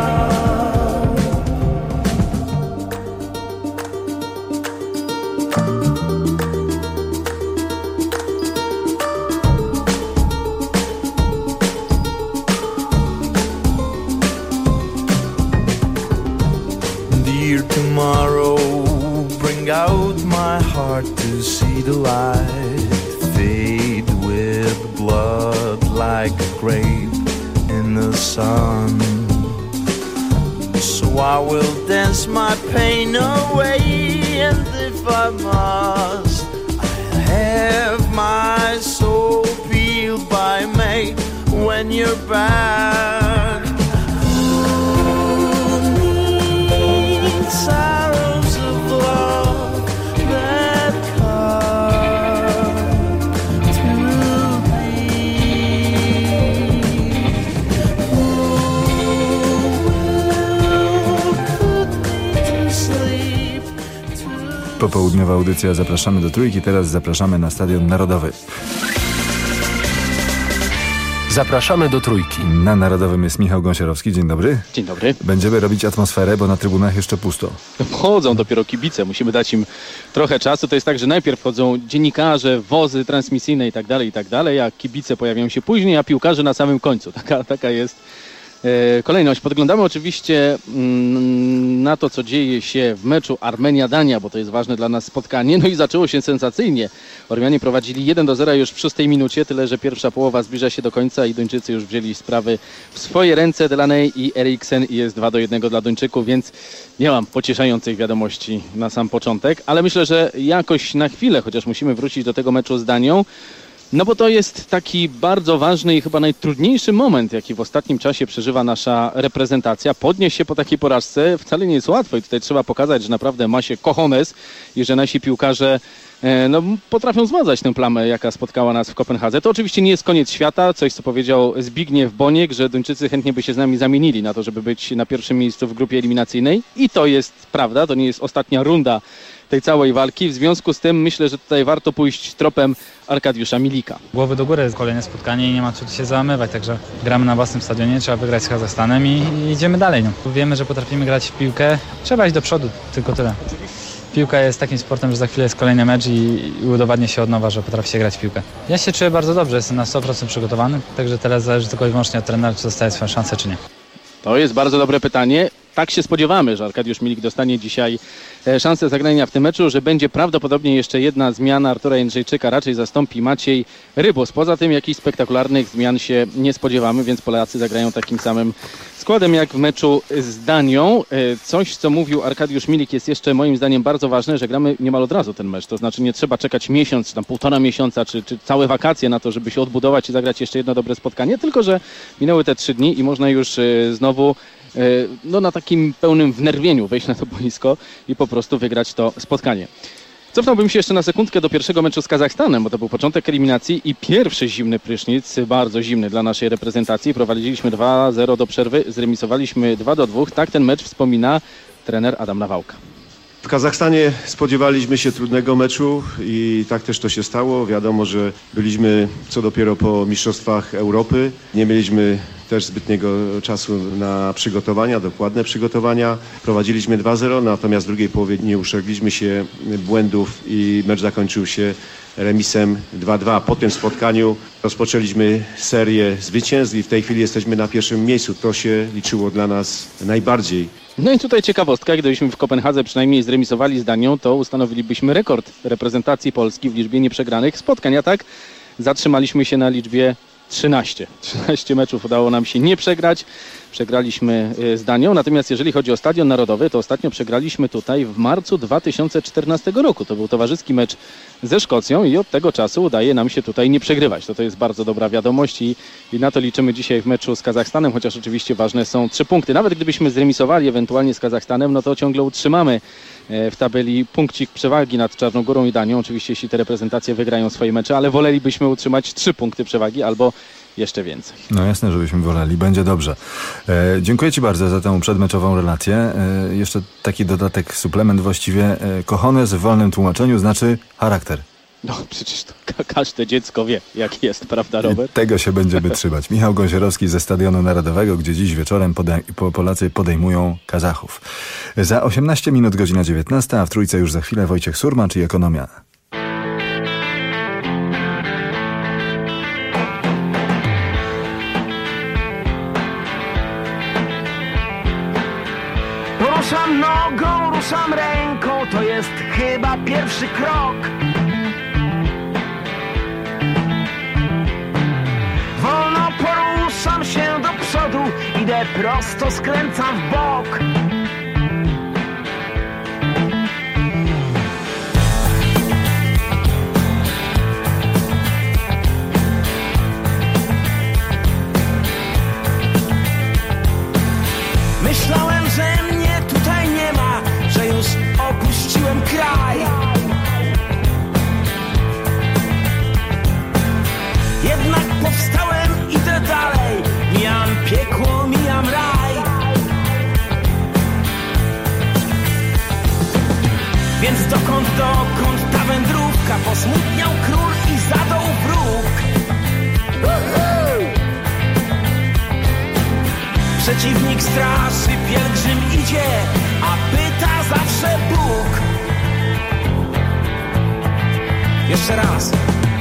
Dear tomorrow, bring out my heart to see the light. Fade with blood like a grape in the sun. So I will dance my pain away, and if I must, I'll have my soul peeled by May when you're back. Sorrows of love that come to thee. Put me to sleep. Popołudniowa audycja Zapraszamy do Trójki. Teraz zapraszamy na Stadion Narodowy. Zapraszamy do Trójki. Na Narodowym jest Michał Gąsiorowski. Dzień dobry. Dzień dobry. Będziemy robić atmosferę, bo na trybunach jeszcze pusto. Wchodzą dopiero kibice, musimy dać im trochę czasu. To jest tak, że najpierw wchodzą dziennikarze, wozy transmisyjne i tak dalej, a kibice pojawiają się później, a piłkarze na samym końcu. Taka jest kolejność. Podglądamy oczywiście na to, co dzieje się w meczu Armenia-Dania, bo to jest ważne dla nas spotkanie. No i zaczęło się sensacyjnie. Ormianie prowadzili 1-0 już w 6 minucie, tyle że pierwsza połowa zbliża się do końca i Duńczycy już wzięli sprawy w swoje ręce. Delaney i Eriksen i jest 2-1 dla Duńczyków, więc nie mam pocieszających wiadomości na sam początek, ale myślę, że jakoś na chwilę, chociaż musimy wrócić do tego meczu z Danią, no bo to jest taki bardzo ważny i chyba najtrudniejszy moment, jaki w ostatnim czasie przeżywa nasza reprezentacja. Podnieść się po takiej porażce wcale nie jest łatwo i tutaj trzeba pokazać, że naprawdę ma się cojones i że nasi piłkarze potrafią zmazać tę plamę, jaka spotkała nas w Kopenhadze. To oczywiście nie jest koniec świata, coś co powiedział Zbigniew Boniek, że Duńczycy chętnie by się z nami zamienili na to, żeby być na pierwszym miejscu w grupie eliminacyjnej i to jest prawda, to nie jest ostatnia runda tej całej walki. W związku z tym myślę, że tutaj warto pójść tropem Arkadiusza Milika. Głowy do góry, kolejne spotkanie i nie ma co się załamywać, także gramy na własnym stadionie, trzeba wygrać z Kazachstanem i idziemy dalej. No. Wiemy, że potrafimy grać w piłkę, trzeba iść do przodu, tylko tyle. Piłka jest takim sportem, że za chwilę jest kolejny mecz i udowadnię się od nowa, że potrafi się grać w piłkę. Ja się czuję bardzo dobrze, jestem na 100% przygotowany, także teraz zależy tylko i wyłącznie od trenera, czy dostaje swoją szansę, czy nie. To jest bardzo dobre pytanie. Tak się spodziewamy, że Arkadiusz Milik dostanie dzisiaj szansę zagrania w tym meczu, że będzie prawdopodobnie jeszcze jedna zmiana Artura Jędrzejczyka, raczej zastąpi Maciej Rybus. Poza tym jakichś spektakularnych zmian się nie spodziewamy, więc Polacy zagrają takim samym składem jak w meczu z Danią. Coś, co mówił Arkadiusz Milik, jest jeszcze moim zdaniem bardzo ważne, że gramy niemal od razu ten mecz. To znaczy nie trzeba czekać miesiąc, czy tam 1,5 miesiąca, czy całe wakacje na to, żeby się odbudować i zagrać jeszcze jedno dobre spotkanie, tylko że minęły te 3 dni i można już znowu na takim pełnym wnerwieniu wejść na to boisko i po prostu wygrać to spotkanie. Cofnąłbym się jeszcze na sekundkę do pierwszego meczu z Kazachstanem, bo to był początek eliminacji i pierwszy zimny prysznic, bardzo zimny dla naszej reprezentacji. Prowadziliśmy 2-0 do przerwy, zremisowaliśmy 2-2. Tak ten mecz wspomina trener Adam Nawałka. W Kazachstanie spodziewaliśmy się trudnego meczu i tak też to się stało. Wiadomo, że byliśmy co dopiero po Mistrzostwach Europy. Nie mieliśmy też zbytniego czasu na przygotowania, dokładne przygotowania. Prowadziliśmy 2-0, natomiast w drugiej połowie nie uszczegliśmy się błędów i mecz zakończył się remisem 2-2. Po tym spotkaniu rozpoczęliśmy serię zwycięstw i w tej chwili jesteśmy na pierwszym miejscu. To się liczyło dla nas najbardziej. No i tutaj ciekawostka, gdybyśmy w Kopenhadze przynajmniej zremisowali z Danią, to ustanowilibyśmy rekord reprezentacji Polski w liczbie nieprzegranych spotkań, a tak zatrzymaliśmy się na liczbie 13. 13 meczów udało nam się nie przegrać. Przegraliśmy z Danią, natomiast jeżeli chodzi o Stadion Narodowy, to ostatnio przegraliśmy tutaj w marcu 2014 roku. To był towarzyski mecz ze Szkocją i od tego czasu udaje nam się tutaj nie przegrywać. To jest bardzo dobra wiadomość i na to liczymy dzisiaj w meczu z Kazachstanem, chociaż oczywiście ważne są 3 punkty. Nawet gdybyśmy zremisowali ewentualnie z Kazachstanem, no to ciągle utrzymamy w tabeli punkcik przewagi nad Czarnogórą i Danią. Oczywiście jeśli te reprezentacje wygrają swoje mecze, ale wolelibyśmy utrzymać 3 punkty przewagi albo jeszcze więcej. No jasne, żebyśmy woleli. Będzie dobrze. Dziękuję Ci bardzo za tę przedmeczową relację. Jeszcze taki dodatek, suplement właściwie. Cojones w wolnym tłumaczeniu znaczy charakter. No przecież to każde dziecko wie, jak jest, prawda, Robert? I tego się będziemy trzymać. Michał Gąsierowski ze Stadionu Narodowego, gdzie dziś wieczorem Polacy podejmują Kazachów. Za 18 minut godzina 19, a w Trójce już za chwilę Wojciech Surmacz i Ekonomia. Ruszam nogą, ruszam ręką, to jest chyba pierwszy krok. Wolno poruszam się do przodu, idę prosto, skręcam w bok. Myślałem, że mnie tutaj nie ma, że już opuściłem kraj. Jednak powstałem, idę dalej, mijam piekło, mijam raj. Więc dokąd ta wędrówka? Posmutniał król i zadał wróg. Przeciwnik straszy, pielgrzym idzie, a pyta zawsze Bóg. Jeszcze raz.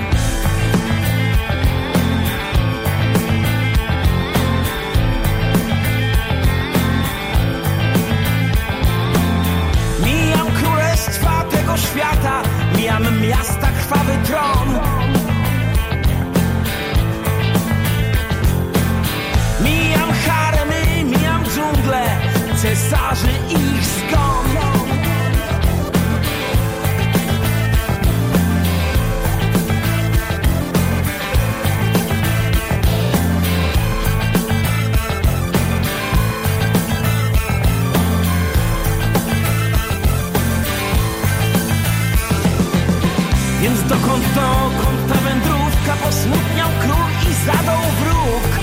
Mijam królestwa tego świata, mijam miasta, krwawy tron. Mijam haremy, mijam dżunglę, cesarzy i ich zgon. Więc dokąd ta wędrówka? Posmutniał król i zadał wróg.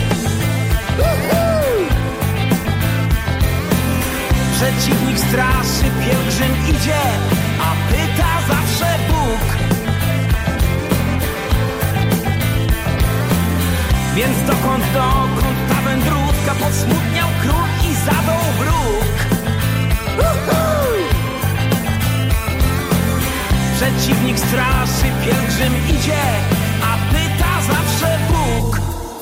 Przeciwnik straszy, pielgrzym idzie, a zawsze Bóg. Więc dokąd ta wędrówka, posmutniał król i zadał wróg. Przeciwnik straszy, pielgrzym idzie, a pyta zawsze Bóg.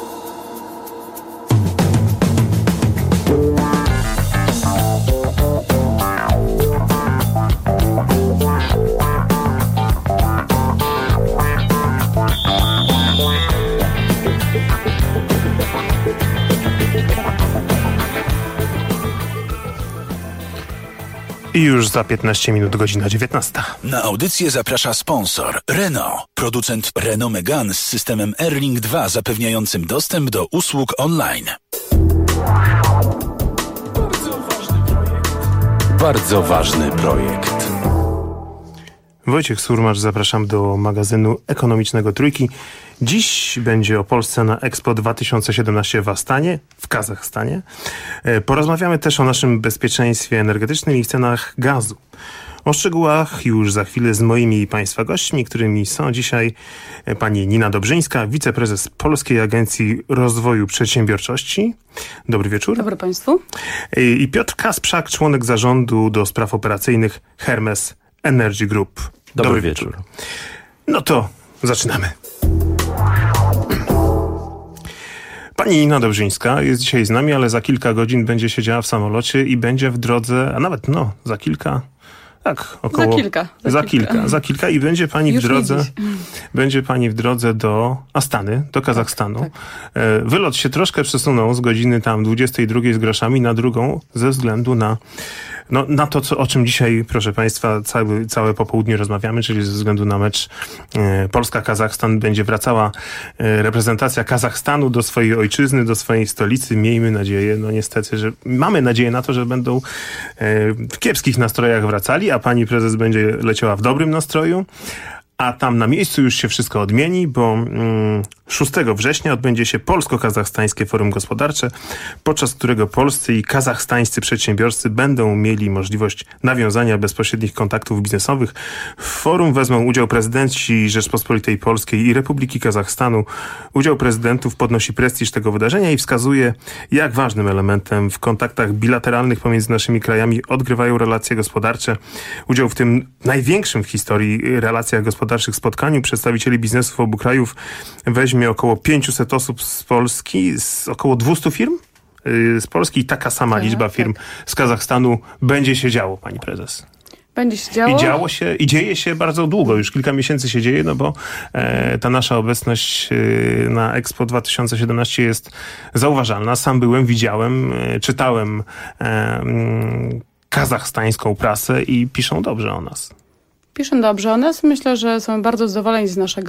I już za 15 minut godzina 19. Na audycję zaprasza sponsor Renault, producent Renault Megane z systemem Airlink 2 zapewniającym dostęp do usług online. Bardzo ważny projekt. Wojciech Surmacz, zapraszam do magazynu ekonomicznego Trójki. Dziś będzie o Polsce na Expo 2017 w Astanie, w Kazachstanie. Porozmawiamy też o naszym bezpieczeństwie energetycznym i cenach gazu. O szczegółach już za chwilę z moimi i Państwa gośćmi, którymi są dzisiaj pani Nina Dobrzyńska, wiceprezes Polskiej Agencji Rozwoju Przedsiębiorczości. Dobry wieczór. Dobry Państwu. I Piotr Kasprzak, członek zarządu do spraw operacyjnych Hermes Energy Group. Dobry wieczór. No to zaczynamy. Pani Nina Dobrzyńska jest dzisiaj z nami, ale za kilka godzin będzie siedziała w samolocie i będzie w drodze, a nawet za kilka... Tak, około... Za kilka i będzie pani w drodze do Astany, do Kazachstanu. Tak. Wylot się troszkę przesunął z godziny tam 22 z groszami na drugą ze względu na to, o czym dzisiaj, proszę Państwa, całe popołudnie rozmawiamy, czyli ze względu na mecz Polska-Kazachstan będzie wracała reprezentacja Kazachstanu do swojej ojczyzny, do swojej stolicy. Miejmy nadzieję, niestety, mamy nadzieję na to, że będą w kiepskich nastrojach wracali, a pani prezes będzie leciała w dobrym nastroju. A tam na miejscu już się wszystko odmieni, bo 6 września odbędzie się Polsko-Kazachstańskie Forum Gospodarcze, podczas którego polscy i kazachstańscy przedsiębiorcy będą mieli możliwość nawiązania bezpośrednich kontaktów biznesowych. W forum wezmą udział prezydenci Rzeczpospolitej Polskiej i Republiki Kazachstanu. Udział prezydentów podnosi prestiż tego wydarzenia i wskazuje, jak ważnym elementem w kontaktach bilateralnych pomiędzy naszymi krajami odgrywają relacje gospodarcze. Udział w tym największym w historii relacjach gospodarczych spotkaniu przedstawicieli biznesów obu krajów weźmie około 500 osób z Polski, z około 200 firm z Polski i taka sama liczba firm z Kazachstanu będzie się działo, pani prezes. Będzie się działo. I dzieje się bardzo długo, już kilka miesięcy się dzieje, bo ta nasza obecność na Expo 2017 jest zauważalna. Sam byłem, widziałem, czytałem kazachstańską prasę i piszą dobrze o nas. Piszą dobrze o nas. Myślę, że są bardzo zadowoleni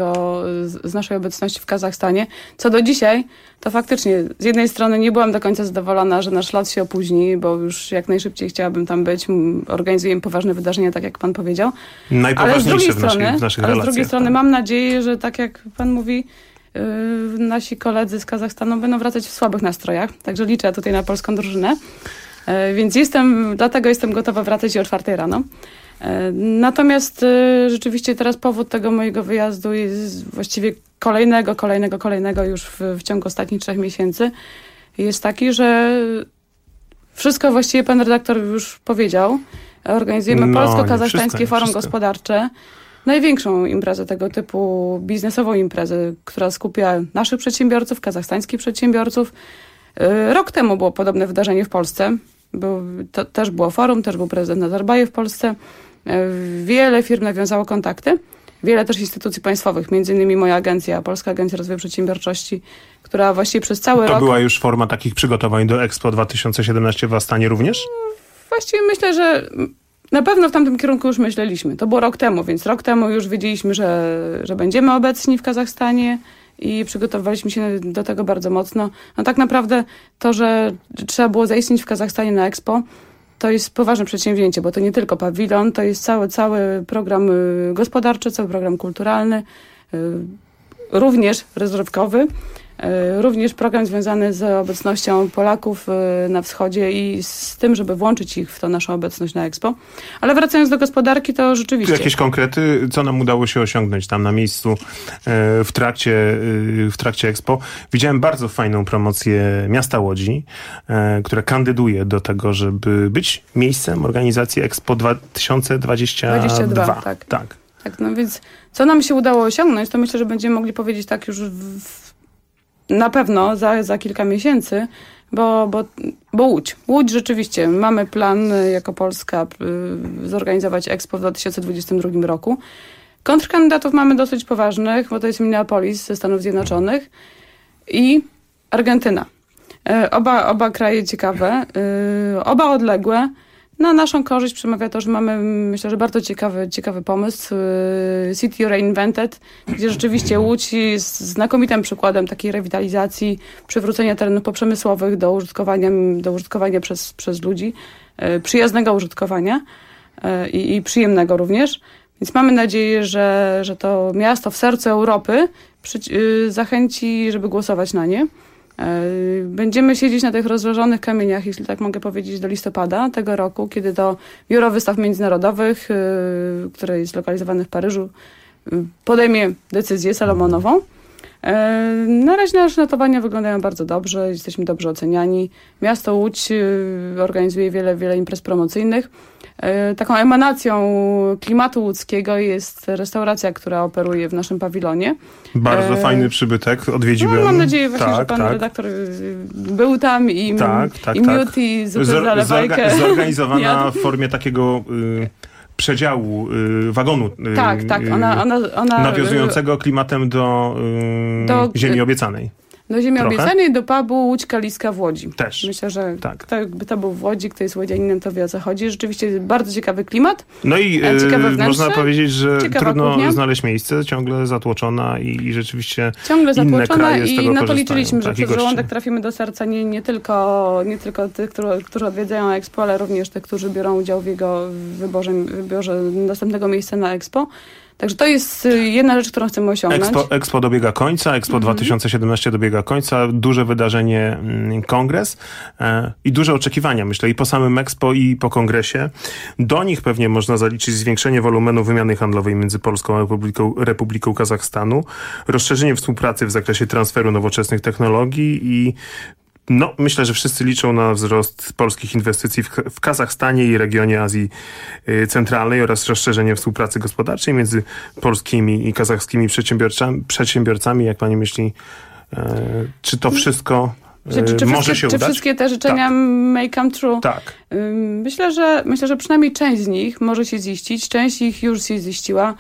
z naszej obecności w Kazachstanie. Co do dzisiaj, to faktycznie z jednej strony nie byłam do końca zadowolona, że nasz lot się opóźni, bo już jak najszybciej chciałabym tam być. Organizujemy poważne wydarzenia, tak jak pan powiedział. Najpoważniejsze w naszych relacjach. Ale z drugiej strony mam nadzieję, że tak jak pan mówi, nasi koledzy z Kazachstanu będą wracać w słabych nastrojach. Także liczę tutaj na polską drużynę. Więc dlatego jestem gotowa wracać o 4 rano. Natomiast rzeczywiście teraz powód tego mojego wyjazdu jest właściwie kolejnego już w ciągu ostatnich 3 miesięcy jest taki, że wszystko właściwie pan redaktor już powiedział. Organizujemy Polsko-Kazachstańskie Forum Gospodarcze. Największą imprezę tego typu, biznesową imprezę, która skupia naszych przedsiębiorców, kazachstańskich przedsiębiorców. Rok temu było podobne wydarzenie w Polsce. Też było forum, też był prezydent Nazarbajew w Polsce. Wiele firm nawiązało kontakty. Wiele też instytucji państwowych, między innymi moja agencja, Polska Agencja Rozwoju Przedsiębiorczości, która właściwie przez cały rok... To była już forma takich przygotowań do Expo 2017 w Astanie również? Właściwie myślę, że na pewno w tamtym kierunku już myśleliśmy. To było rok temu, więc rok temu już wiedzieliśmy, że będziemy obecni w Kazachstanie i przygotowaliśmy się do tego bardzo mocno. Tak naprawdę to, że trzeba było zaistnieć w Kazachstanie na Expo, to jest poważne przedsięwzięcie, bo to nie tylko pawilon, to jest cały program gospodarczy, cały program kulturalny, również rozrywkowy. Również program związany z obecnością Polaków na wschodzie i z tym, żeby włączyć ich w tą naszą obecność na Expo. Ale wracając do gospodarki, to rzeczywiście... Jakieś konkrety, co nam udało się osiągnąć tam na miejscu w trakcie Expo? Widziałem bardzo fajną promocję miasta Łodzi, które kandyduje do tego, żeby być miejscem organizacji Expo 2022. Tak. No więc co nam się udało osiągnąć, to myślę, że będziemy mogli powiedzieć tak już na pewno za kilka miesięcy, bo Łódź rzeczywiście, mamy plan jako Polska zorganizować Expo w 2022 roku. Kontrkandydatów mamy dosyć poważnych, bo to jest Minneapolis ze Stanów Zjednoczonych i Argentyna. Oba kraje ciekawe, oba odległe. Na naszą korzyść przemawia to, że mamy, myślę, że bardzo ciekawy pomysł City Reinvented, gdzie rzeczywiście Łódź jest znakomitym przykładem takiej rewitalizacji, przywrócenia terenów poprzemysłowych do użytkowania przez ludzi, przyjaznego użytkowania i przyjemnego również. Więc mamy nadzieję, że to miasto w sercu Europy zachęci, żeby głosować na nie. Będziemy siedzieć na tych rozłożonych kamieniach, jeśli tak mogę powiedzieć, do listopada tego roku, kiedy to Biuro Wystaw Międzynarodowych, które jest zlokalizowane w Paryżu, podejmie decyzję salomonową. Na razie nasze notowania wyglądają bardzo dobrze, jesteśmy dobrze oceniani. Miasto Łódź organizuje wiele imprez promocyjnych. Taką emanacją klimatu łódzkiego jest restauracja, która operuje w naszym pawilonie. Bardzo fajny przybytek, odwiedziłem. No, mam nadzieję właśnie, że pan redaktor był tam i miód i zupę z zalewajkę. Zorganizowana w formie takiego... przedziału wagonu ona nawiązującego klimatem do ziemi obiecanej. Do ziemi obiecanej, do pubu Łódź Kaliska w Łodzi. Też. Myślę, że kto jakby to był w Łodzi, kto jest łodzianinem, to wie, o co chodzi. Rzeczywiście jest bardzo ciekawy klimat. No i można powiedzieć, że trudno kuchnia. Znaleźć miejsce, ciągle zatłoczona i rzeczywiście inne kraje z tego korzystają. I na to liczyliśmy, że przez żołądek trafimy do serca nie tylko tych, którzy odwiedzają Expo, ale również tych, którzy biorą udział w jego wyborze następnego miejsca na Expo. Także to jest jedna rzecz, którą chcemy osiągnąć. Expo dobiega końca, Expo 2017 dobiega końca, duże wydarzenie, kongres i duże oczekiwania, myślę, i po samym Expo, i po kongresie. Do nich pewnie można zaliczyć zwiększenie wolumenu wymiany handlowej między Polską a Republiką Kazachstanu, rozszerzenie współpracy w zakresie transferu nowoczesnych technologii i myślę, że wszyscy liczą na wzrost polskich inwestycji w Kazachstanie i regionie Azji Centralnej oraz rozszerzenie współpracy gospodarczej między polskimi i kazachskimi przedsiębiorcami. Jak pani myśli, czy to wszystko może się udać? Czy wszystkie te życzenia may come true? Tak. Myślę, że przynajmniej część z nich może się ziścić. Część ich już się ziściła.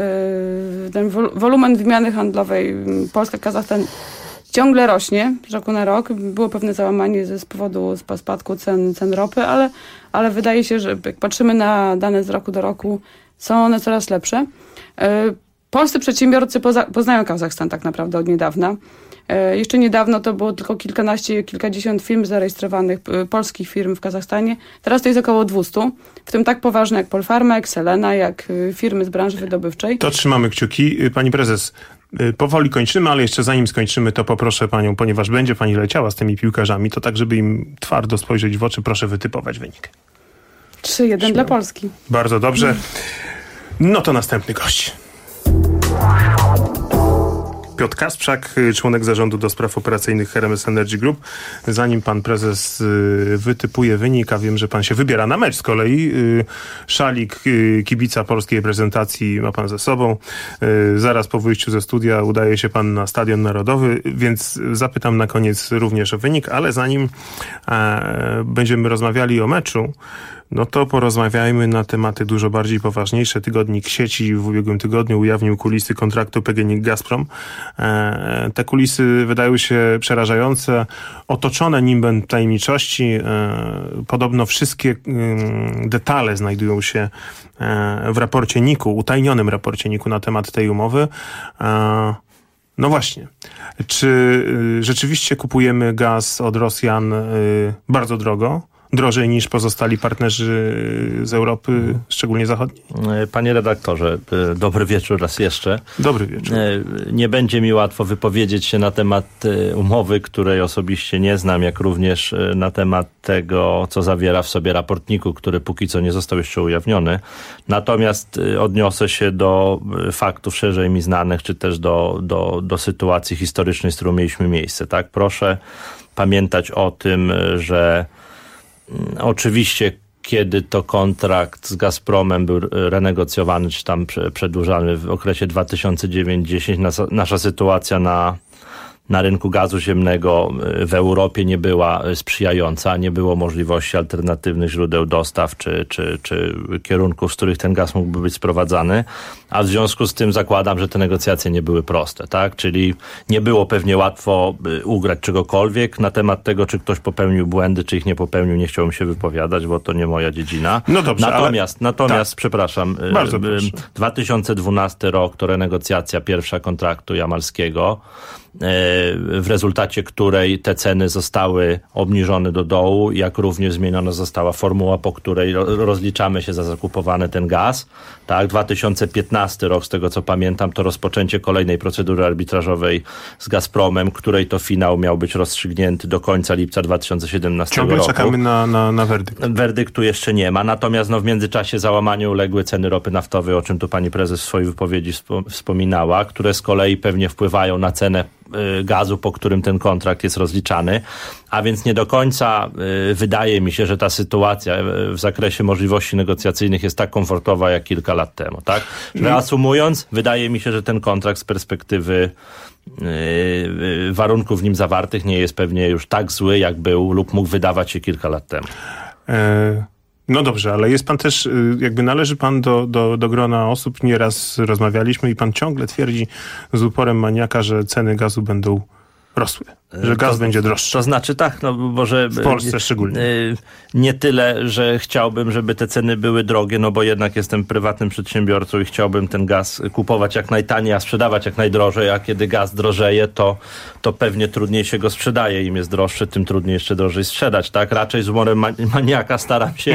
Ten wolumen wymiany handlowej Polska-Kazachstan ciągle rośnie z roku na rok. Było pewne załamanie z powodu spadku cen ropy, ale wydaje się, że jak patrzymy na dane z roku do roku, są one coraz lepsze. Polscy przedsiębiorcy poznają Kazachstan tak naprawdę od niedawna. Jeszcze niedawno to było tylko kilkadziesiąt firm zarejestrowanych, polskich firm w Kazachstanie. Teraz to jest około 200, w tym tak poważne jak Polfarma, jak Selena, jak firmy z branży wydobywczej. To trzymamy kciuki. Pani prezes, powoli kończymy, ale jeszcze zanim skończymy, to poproszę panią, ponieważ będzie pani leciała z tymi piłkarzami, to tak, żeby im twardo spojrzeć w oczy, proszę wytypować wynik. 3-1 dla Polski. Bardzo dobrze. No to następny gość. Piotr Kasprzak, członek zarządu do spraw operacyjnych Hermes Energy Group. Zanim pan prezes wytypuje wynik, a wiem, że pan się wybiera na mecz z kolei, szalik kibica polskiej reprezentacji ma pan ze sobą. Zaraz po wyjściu ze studia udaje się pan na Stadion Narodowy, więc zapytam na koniec również o wynik, ale zanim będziemy rozmawiali o meczu, no to porozmawiajmy na tematy dużo bardziej poważniejsze. Tygodnik Sieci w ubiegłym tygodniu ujawnił kulisy kontraktu PGNiG-Gazprom. Te kulisy wydają się przerażające, otoczone nimbem tajemniczości. Podobno wszystkie detale znajdują się w raporcie NIK-u, utajnionym raporcie NIK-u na temat tej umowy. No właśnie. Czy rzeczywiście kupujemy gaz od Rosjan bardzo drogo? drożej niż pozostali partnerzy z Europy, szczególnie zachodniej? Panie redaktorze, dobry wieczór raz jeszcze. Dobry wieczór. Nie będzie mi łatwo wypowiedzieć się na temat umowy, której osobiście nie znam, jak również na temat tego, co zawiera w sobie raport NIK-u, który póki co nie został jeszcze ujawniony. Natomiast odniosę się do faktów szerzej mi znanych, czy też do sytuacji historycznej, z którą mieliśmy miejsce. Tak? Proszę pamiętać o tym, że oczywiście kiedy to kontrakt z Gazpromem był renegocjowany, czy tam przedłużany w okresie 2009-2010, nasza sytuacja na rynku gazu ziemnego w Europie nie była sprzyjająca, nie było możliwości alternatywnych źródeł dostaw czy kierunków, z których ten gaz mógłby być sprowadzany, a w związku z tym zakładam, że te negocjacje nie były proste, tak? Czyli nie było pewnie łatwo ugrać czegokolwiek. Na temat tego, czy ktoś popełnił błędy, czy ich nie popełnił, nie chciałbym się wypowiadać, bo to nie moja dziedzina. No dobrze, natomiast przepraszam, bardzo proszę. 2012 rok to renegocjacja pierwsza kontraktu jamalskiego, w rezultacie której te ceny zostały obniżone do dołu, jak również zmieniona została formuła, po której rozliczamy się za zakupowany ten gaz. Tak, 2015 rok, z tego co pamiętam, to rozpoczęcie kolejnej procedury arbitrażowej z Gazpromem, której to finał miał być rozstrzygnięty do końca lipca 2017 roku. Ciągle czekamy na werdykt. Werdyktu jeszcze nie ma, natomiast w międzyczasie załamaniu uległy ceny ropy naftowej, o czym tu pani prezes w swojej wypowiedzi wspominała, które z kolei pewnie wpływają na cenę gazu, po którym ten kontrakt jest rozliczany, a więc nie do końca wydaje mi się, że ta sytuacja w zakresie możliwości negocjacyjnych jest tak komfortowa jak kilka lat temu, tak? Reasumując, wydaje mi się, że ten kontrakt z perspektywy warunków w nim zawartych nie jest pewnie już tak zły, jak był lub mógł wydawać się kilka lat temu. No dobrze, ale jest pan też, jakby należy pan do grona osób, nieraz rozmawialiśmy i pan ciągle twierdzi z uporem maniaka, że ceny gazu będą rosły. Że gaz będzie droższy. To znaczy tak, no może w Polsce szczególnie. Nie tyle, że chciałbym, żeby te ceny były drogie, no bo jednak jestem prywatnym przedsiębiorcą i chciałbym ten gaz kupować jak najtaniej, a sprzedawać jak najdrożej, a kiedy gaz drożeje, to pewnie trudniej się go sprzedaje. Im jest droższy, tym trudniej jeszcze drożej sprzedać, tak? Raczej z humorem maniaka staram się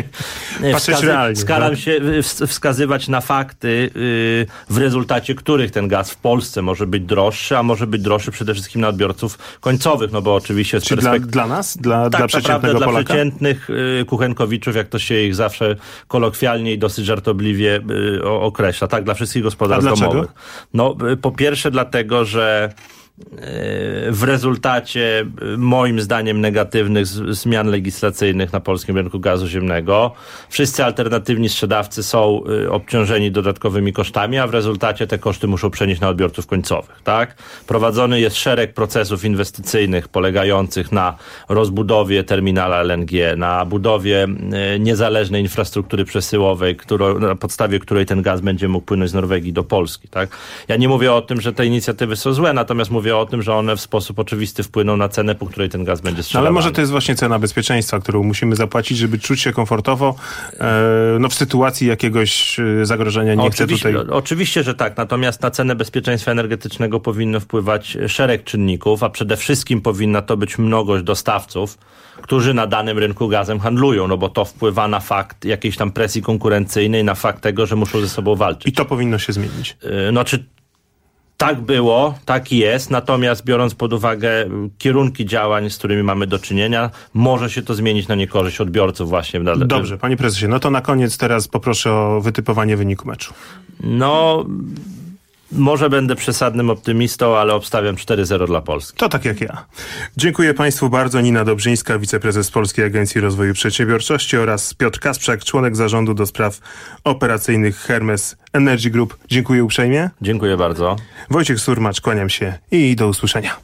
wskazywać na fakty, w rezultacie których ten gaz w Polsce może być droższy, a może być droższy przede wszystkim na odbiorców końcowych, no bo oczywiście... Czy dla nas? Dla przeciętnego Polaka? Dla przeciętnych kuchenkowiczów, jak to się ich zawsze kolokwialnie i dosyć żartobliwie określa, tak? Dla wszystkich gospodarstw domowych. No, po pierwsze dlatego, że w rezultacie moim zdaniem negatywnych zmian legislacyjnych na polskim rynku gazu ziemnego wszyscy alternatywni sprzedawcy są obciążeni dodatkowymi kosztami, a w rezultacie te koszty muszą przenieść na odbiorców końcowych, tak? Prowadzony jest szereg procesów inwestycyjnych polegających na rozbudowie terminala LNG, na budowie niezależnej infrastruktury przesyłowej, na podstawie której ten gaz będzie mógł płynąć z Norwegii do Polski, tak? Ja nie mówię o tym, że te inicjatywy są złe, natomiast mówię o tym, że one w sposób oczywisty wpłyną na cenę, po której ten gaz będzie sprzedawany. Ale może to jest właśnie cena bezpieczeństwa, którą musimy zapłacić, żeby czuć się komfortowo w sytuacji jakiegoś zagrożenia. Oczywiście, że tak. Natomiast na cenę bezpieczeństwa energetycznego powinno wpływać szereg czynników, a przede wszystkim powinna to być mnogość dostawców, którzy na danym rynku gazem handlują, no bo to wpływa na fakt jakiejś tam presji konkurencyjnej, na fakt tego, że muszą ze sobą walczyć. I to powinno się zmienić. Tak było, tak jest, natomiast biorąc pod uwagę kierunki działań, z którymi mamy do czynienia, może się to zmienić na niekorzyść odbiorców właśnie. Dobrze, panie prezesie, no to na koniec teraz poproszę o wytypowanie wyniku meczu. No, może będę przesadnym optymistą, ale obstawiam 4-0 dla Polski. To tak jak ja. Dziękuję państwu bardzo. Nina Dobrzyńska, wiceprezes Polskiej Agencji Rozwoju Przedsiębiorczości oraz Piotr Kasprzak, członek zarządu do spraw operacyjnych Hermes Energy Group. Dziękuję uprzejmie. Dziękuję bardzo. Wojciech Surmacz, kłaniam się i do usłyszenia.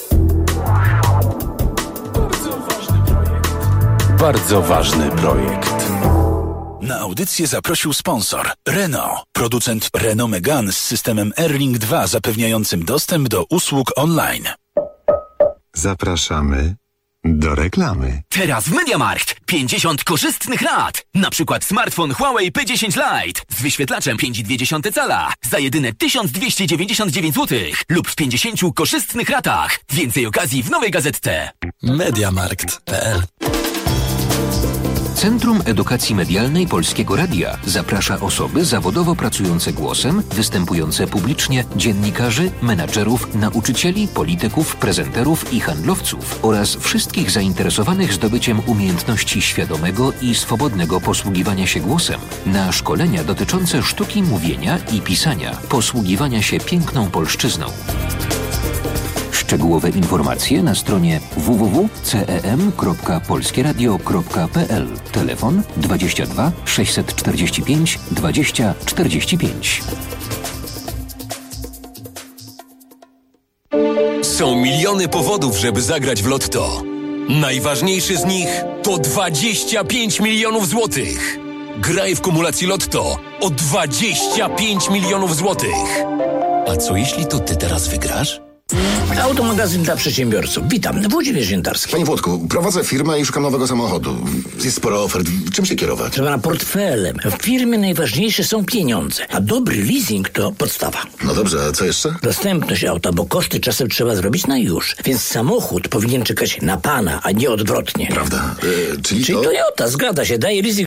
Bardzo ważny projekt. Na audycję zaprosił sponsor Renault, producent Renault Megane z systemem Airlink 2 zapewniającym dostęp do usług online. Zapraszamy do reklamy. Teraz w MediaMarkt 50 korzystnych rat. Na przykład smartfon Huawei P10 Lite z wyświetlaczem 5,2 cala za jedyne 1299 zł lub w 50 korzystnych ratach. Więcej okazji w nowej gazetce. MediaMarkt.pl Centrum Edukacji Medialnej Polskiego Radia zaprasza osoby zawodowo pracujące głosem, występujące publicznie, dziennikarzy, menadżerów, nauczycieli, polityków, prezenterów i handlowców oraz wszystkich zainteresowanych zdobyciem umiejętności świadomego i swobodnego posługiwania się głosem na szkolenia dotyczące sztuki mówienia i pisania, posługiwania się piękną polszczyzną. Szczegółowe informacje na stronie www.cem.polskieradio.pl. Telefon 22 645 20 45. Są miliony powodów, żeby zagrać w Lotto. Najważniejszy z nich to 25 milionów złotych. Graj w kumulacji Lotto o 25 milionów złotych. A co jeśli to ty teraz wygrasz? Automagazyn dla przedsiębiorców. Witam, Włodzimierz Jętarski. Panie Włodku, prowadzę firmę i szukam nowego samochodu. Jest sporo ofert. Czym się kierować? Trzeba na portfelem. W firmie najważniejsze są pieniądze, a dobry leasing to podstawa. No dobrze, a co jeszcze? Dostępność auta, bo koszty czasem trzeba zrobić na już. Więc samochód powinien czekać na pana, a nie odwrotnie. Prawda. Czyli Toyota, zgadza się, daje leasing